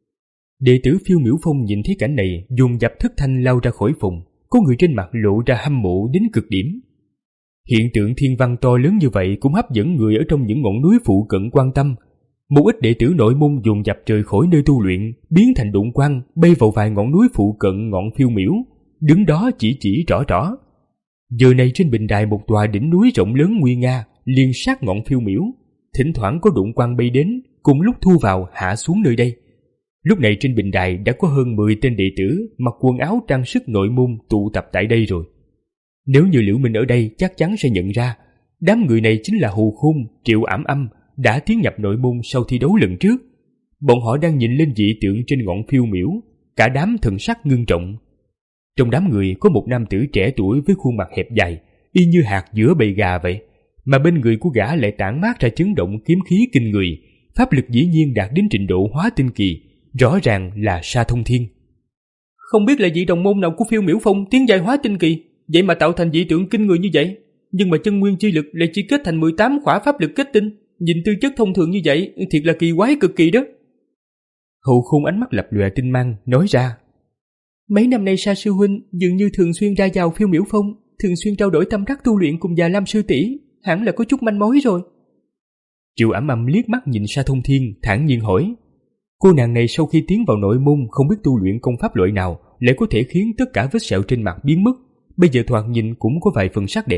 Đệ tử Phiêu Miểu Phong nhìn thấy cảnh này, dồn dập thất thanh lao ra khỏi phòng, có người trên mặt lộ ra hâm mộ đến cực điểm. Hiện tượng thiên văn to lớn như vậy cũng hấp dẫn người ở trong những ngọn núi phụ cận quan tâm. Một ít đệ tử nội môn dồn dập rời khỏi nơi tu luyện, biến thành độn quang bay vào vài ngọn núi phụ cận ngọn Phiêu Miểu, đứng đó chỉ chỉ rõ rõ. Giờ này trên bình đài một tòa đỉnh núi rộng lớn nguy nga liền sát ngọn Phiêu Miểu, thỉnh thoảng có độn quang bay đến, cùng lúc thu vào hạ xuống nơi đây. Lúc này trên bình đài đã có hơn mười tên đệ tử mặc quần áo trang sức nội môn tụ tập tại đây rồi. Nếu như Liễu Minh ở đây chắc chắn sẽ nhận ra, đám người này chính là Hồ Khôn, Triệu Ảm Âm đã tiến nhập nội môn sau thi đấu lần trước. Bọn họ đang nhìn lên dị tượng trên ngọn Phiêu Miểu, cả đám thần sắc ngưng trọng. Trong đám người có một nam tử trẻ tuổi với khuôn mặt hẹp dài, y như hạt giữa bầy gà vậy, mà bên người của gã lại tản mát ra chấn động kiếm khí kinh người, pháp lực dĩ nhiên đạt đến trình độ hóa tinh kỳ, rõ ràng là Sa Thông Thiên. Không biết là vị đồng môn nào của Phiêu Miểu Phong tiến giai hóa tinh kỳ, vậy mà tạo thành dị tượng kinh người như vậy, nhưng mà chân nguyên chi lực lại chỉ kết thành mười tám khỏa pháp lực kết tinh, nhìn tư chất thông thường như vậy thiệt là kỳ quái cực kỳ đó. Hậu Khôn ánh mắt lập lòe tinh mang nói ra: Mấy năm nay Sa sư huynh dường như thường xuyên ra vào Phiêu Miểu Phong, thường xuyên trao đổi tâm đắc tu luyện cùng Già Lam sư tỷ, hẳn là có chút manh mối rồi. Triệu Ảm Âm liếc mắt nhìn Sa Thông Thiên, thản nhiên hỏi: Cô nàng này sau khi tiến vào nội môn không biết tu luyện công pháp loại nào lại có thể khiến tất cả vết sẹo trên mặt biến mất, bây giờ thoạt nhìn cũng có vài phần sắc đẹp.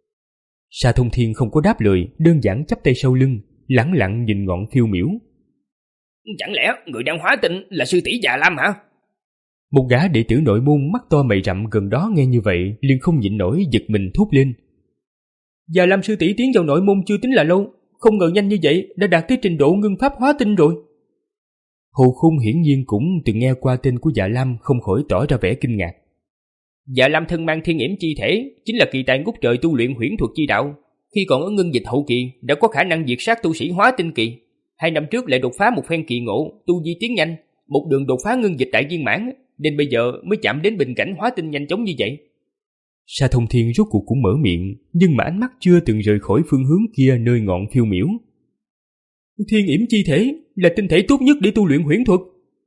Sa Thông Thiên không có đáp lời, đơn giản chắp tay sau lưng, lẳng lặng nhìn ngọn Phiêu Miểu. Chẳng lẽ người đang hóa tinh là sư tỷ Già Lam hả? Một gã đệ tử nội môn mắt to mày rậm gần đó nghe như vậy liền không nhịn nổi giật mình thốt lên: Già Lam sư tỷ tiến vào nội môn chưa tính là lâu, không ngờ nhanh như vậy đã đạt tới trình độ ngưng pháp hóa tinh rồi. Hồ Khôn hiển nhiên cũng từng nghe qua tên của Dạ Lam, không khỏi tỏ ra vẻ kinh ngạc. Dạ Lam thân mang thiên yểm chi thể, chính là kỳ tài ngút trời tu luyện huyễn thuật chi đạo. Khi còn ở ngưng dịch hậu kỳ đã có khả năng diệt sát tu sĩ hóa tinh kỳ. Hai năm trước lại đột phá một phen kỳ ngộ, tu vi tiến nhanh, một đường đột phá ngưng dịch đại viên mãn, nên bây giờ mới chạm đến bình cảnh hóa tinh nhanh chóng như vậy. Sa Thông Thiên rốt cuộc cũng mở miệng, nhưng mà ánh mắt chưa từng rời khỏi phương hướng kia nơi ngọn Phiêu Miểu. Thiên yểm chi thể là tinh thể tốt nhất để tu luyện huyễn thuật.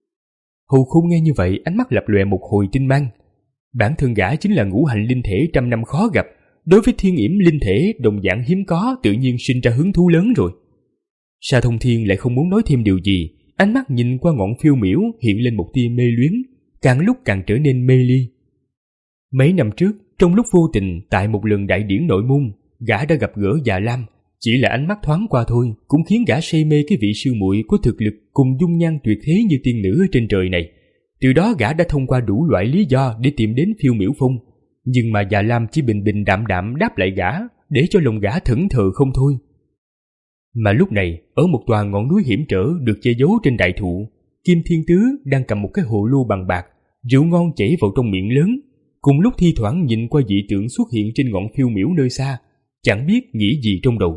Hồ Khôn nghe như vậy ánh mắt lập lòe một hồi tinh mang. Bản thân gã chính là ngũ hành linh thể trăm năm khó gặp, đối với thiên yểm linh thể đồng dạng hiếm có tự nhiên sinh ra hứng thú lớn rồi. Sa Thông Thiên lại không muốn nói thêm điều gì, ánh mắt nhìn qua ngọn Phiêu Miểu hiện lên một tia mê luyến, càng lúc càng trở nên mê ly. Mấy năm trước, trong lúc vô tình tại một lần đại điển nội môn, gã đã gặp gỡ Già Lam, chỉ là ánh mắt thoáng qua thôi cũng khiến gã say mê cái vị sư muội có thực lực cùng dung nhan tuyệt thế như tiên nữ ở trên trời này. Từ đó gã đã thông qua đủ loại lý do để tìm đến Phiêu Miểu Phong, nhưng mà Già Lam chỉ bình bình đạm đạm đáp lại gã, để cho lòng gã thẫn thờ không thôi. Mà lúc này, ở một tòa ngọn núi hiểm trở được che giấu trên đại thụ, Kim Thiên Tứ đang cầm một cái hồ lô bằng bạc, rượu ngon chảy vào trong miệng lớn, cùng lúc thi thoảng nhìn qua dị tượng xuất hiện trên ngọn Phiêu Miểu nơi xa, chẳng biết nghĩ gì trong đầu.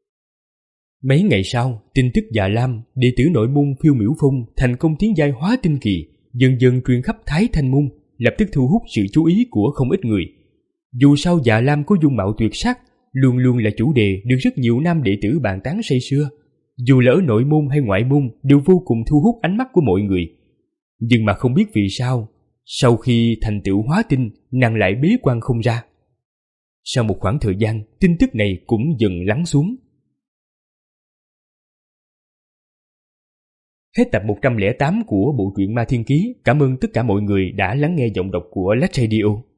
Mấy ngày sau, tin tức Già Lam, đệ tử nội môn Phiêu Miểu Phong thành công tiến giai hóa tinh kỳ, dần dần truyền khắp Thái Thanh Môn, lập tức thu hút sự chú ý của không ít người. Dù sao Dạ Lam có dung mạo tuyệt sắc, luôn luôn là chủ đề được rất nhiều nam đệ tử bàn tán say sưa. Dù lỡ nội môn hay ngoại môn đều vô cùng thu hút ánh mắt của mọi người. Nhưng mà không biết vì sao, sau khi thành tựu hóa tinh, nàng lại bế quan không ra. Sau một khoảng thời gian, tin tức này cũng dần lắng xuống. Hết tập một trăm lẻ tám của bộ truyện Ma Thiên Ký. Cảm ơn tất cả mọi người đã lắng nghe giọng đọc của Lách Radio.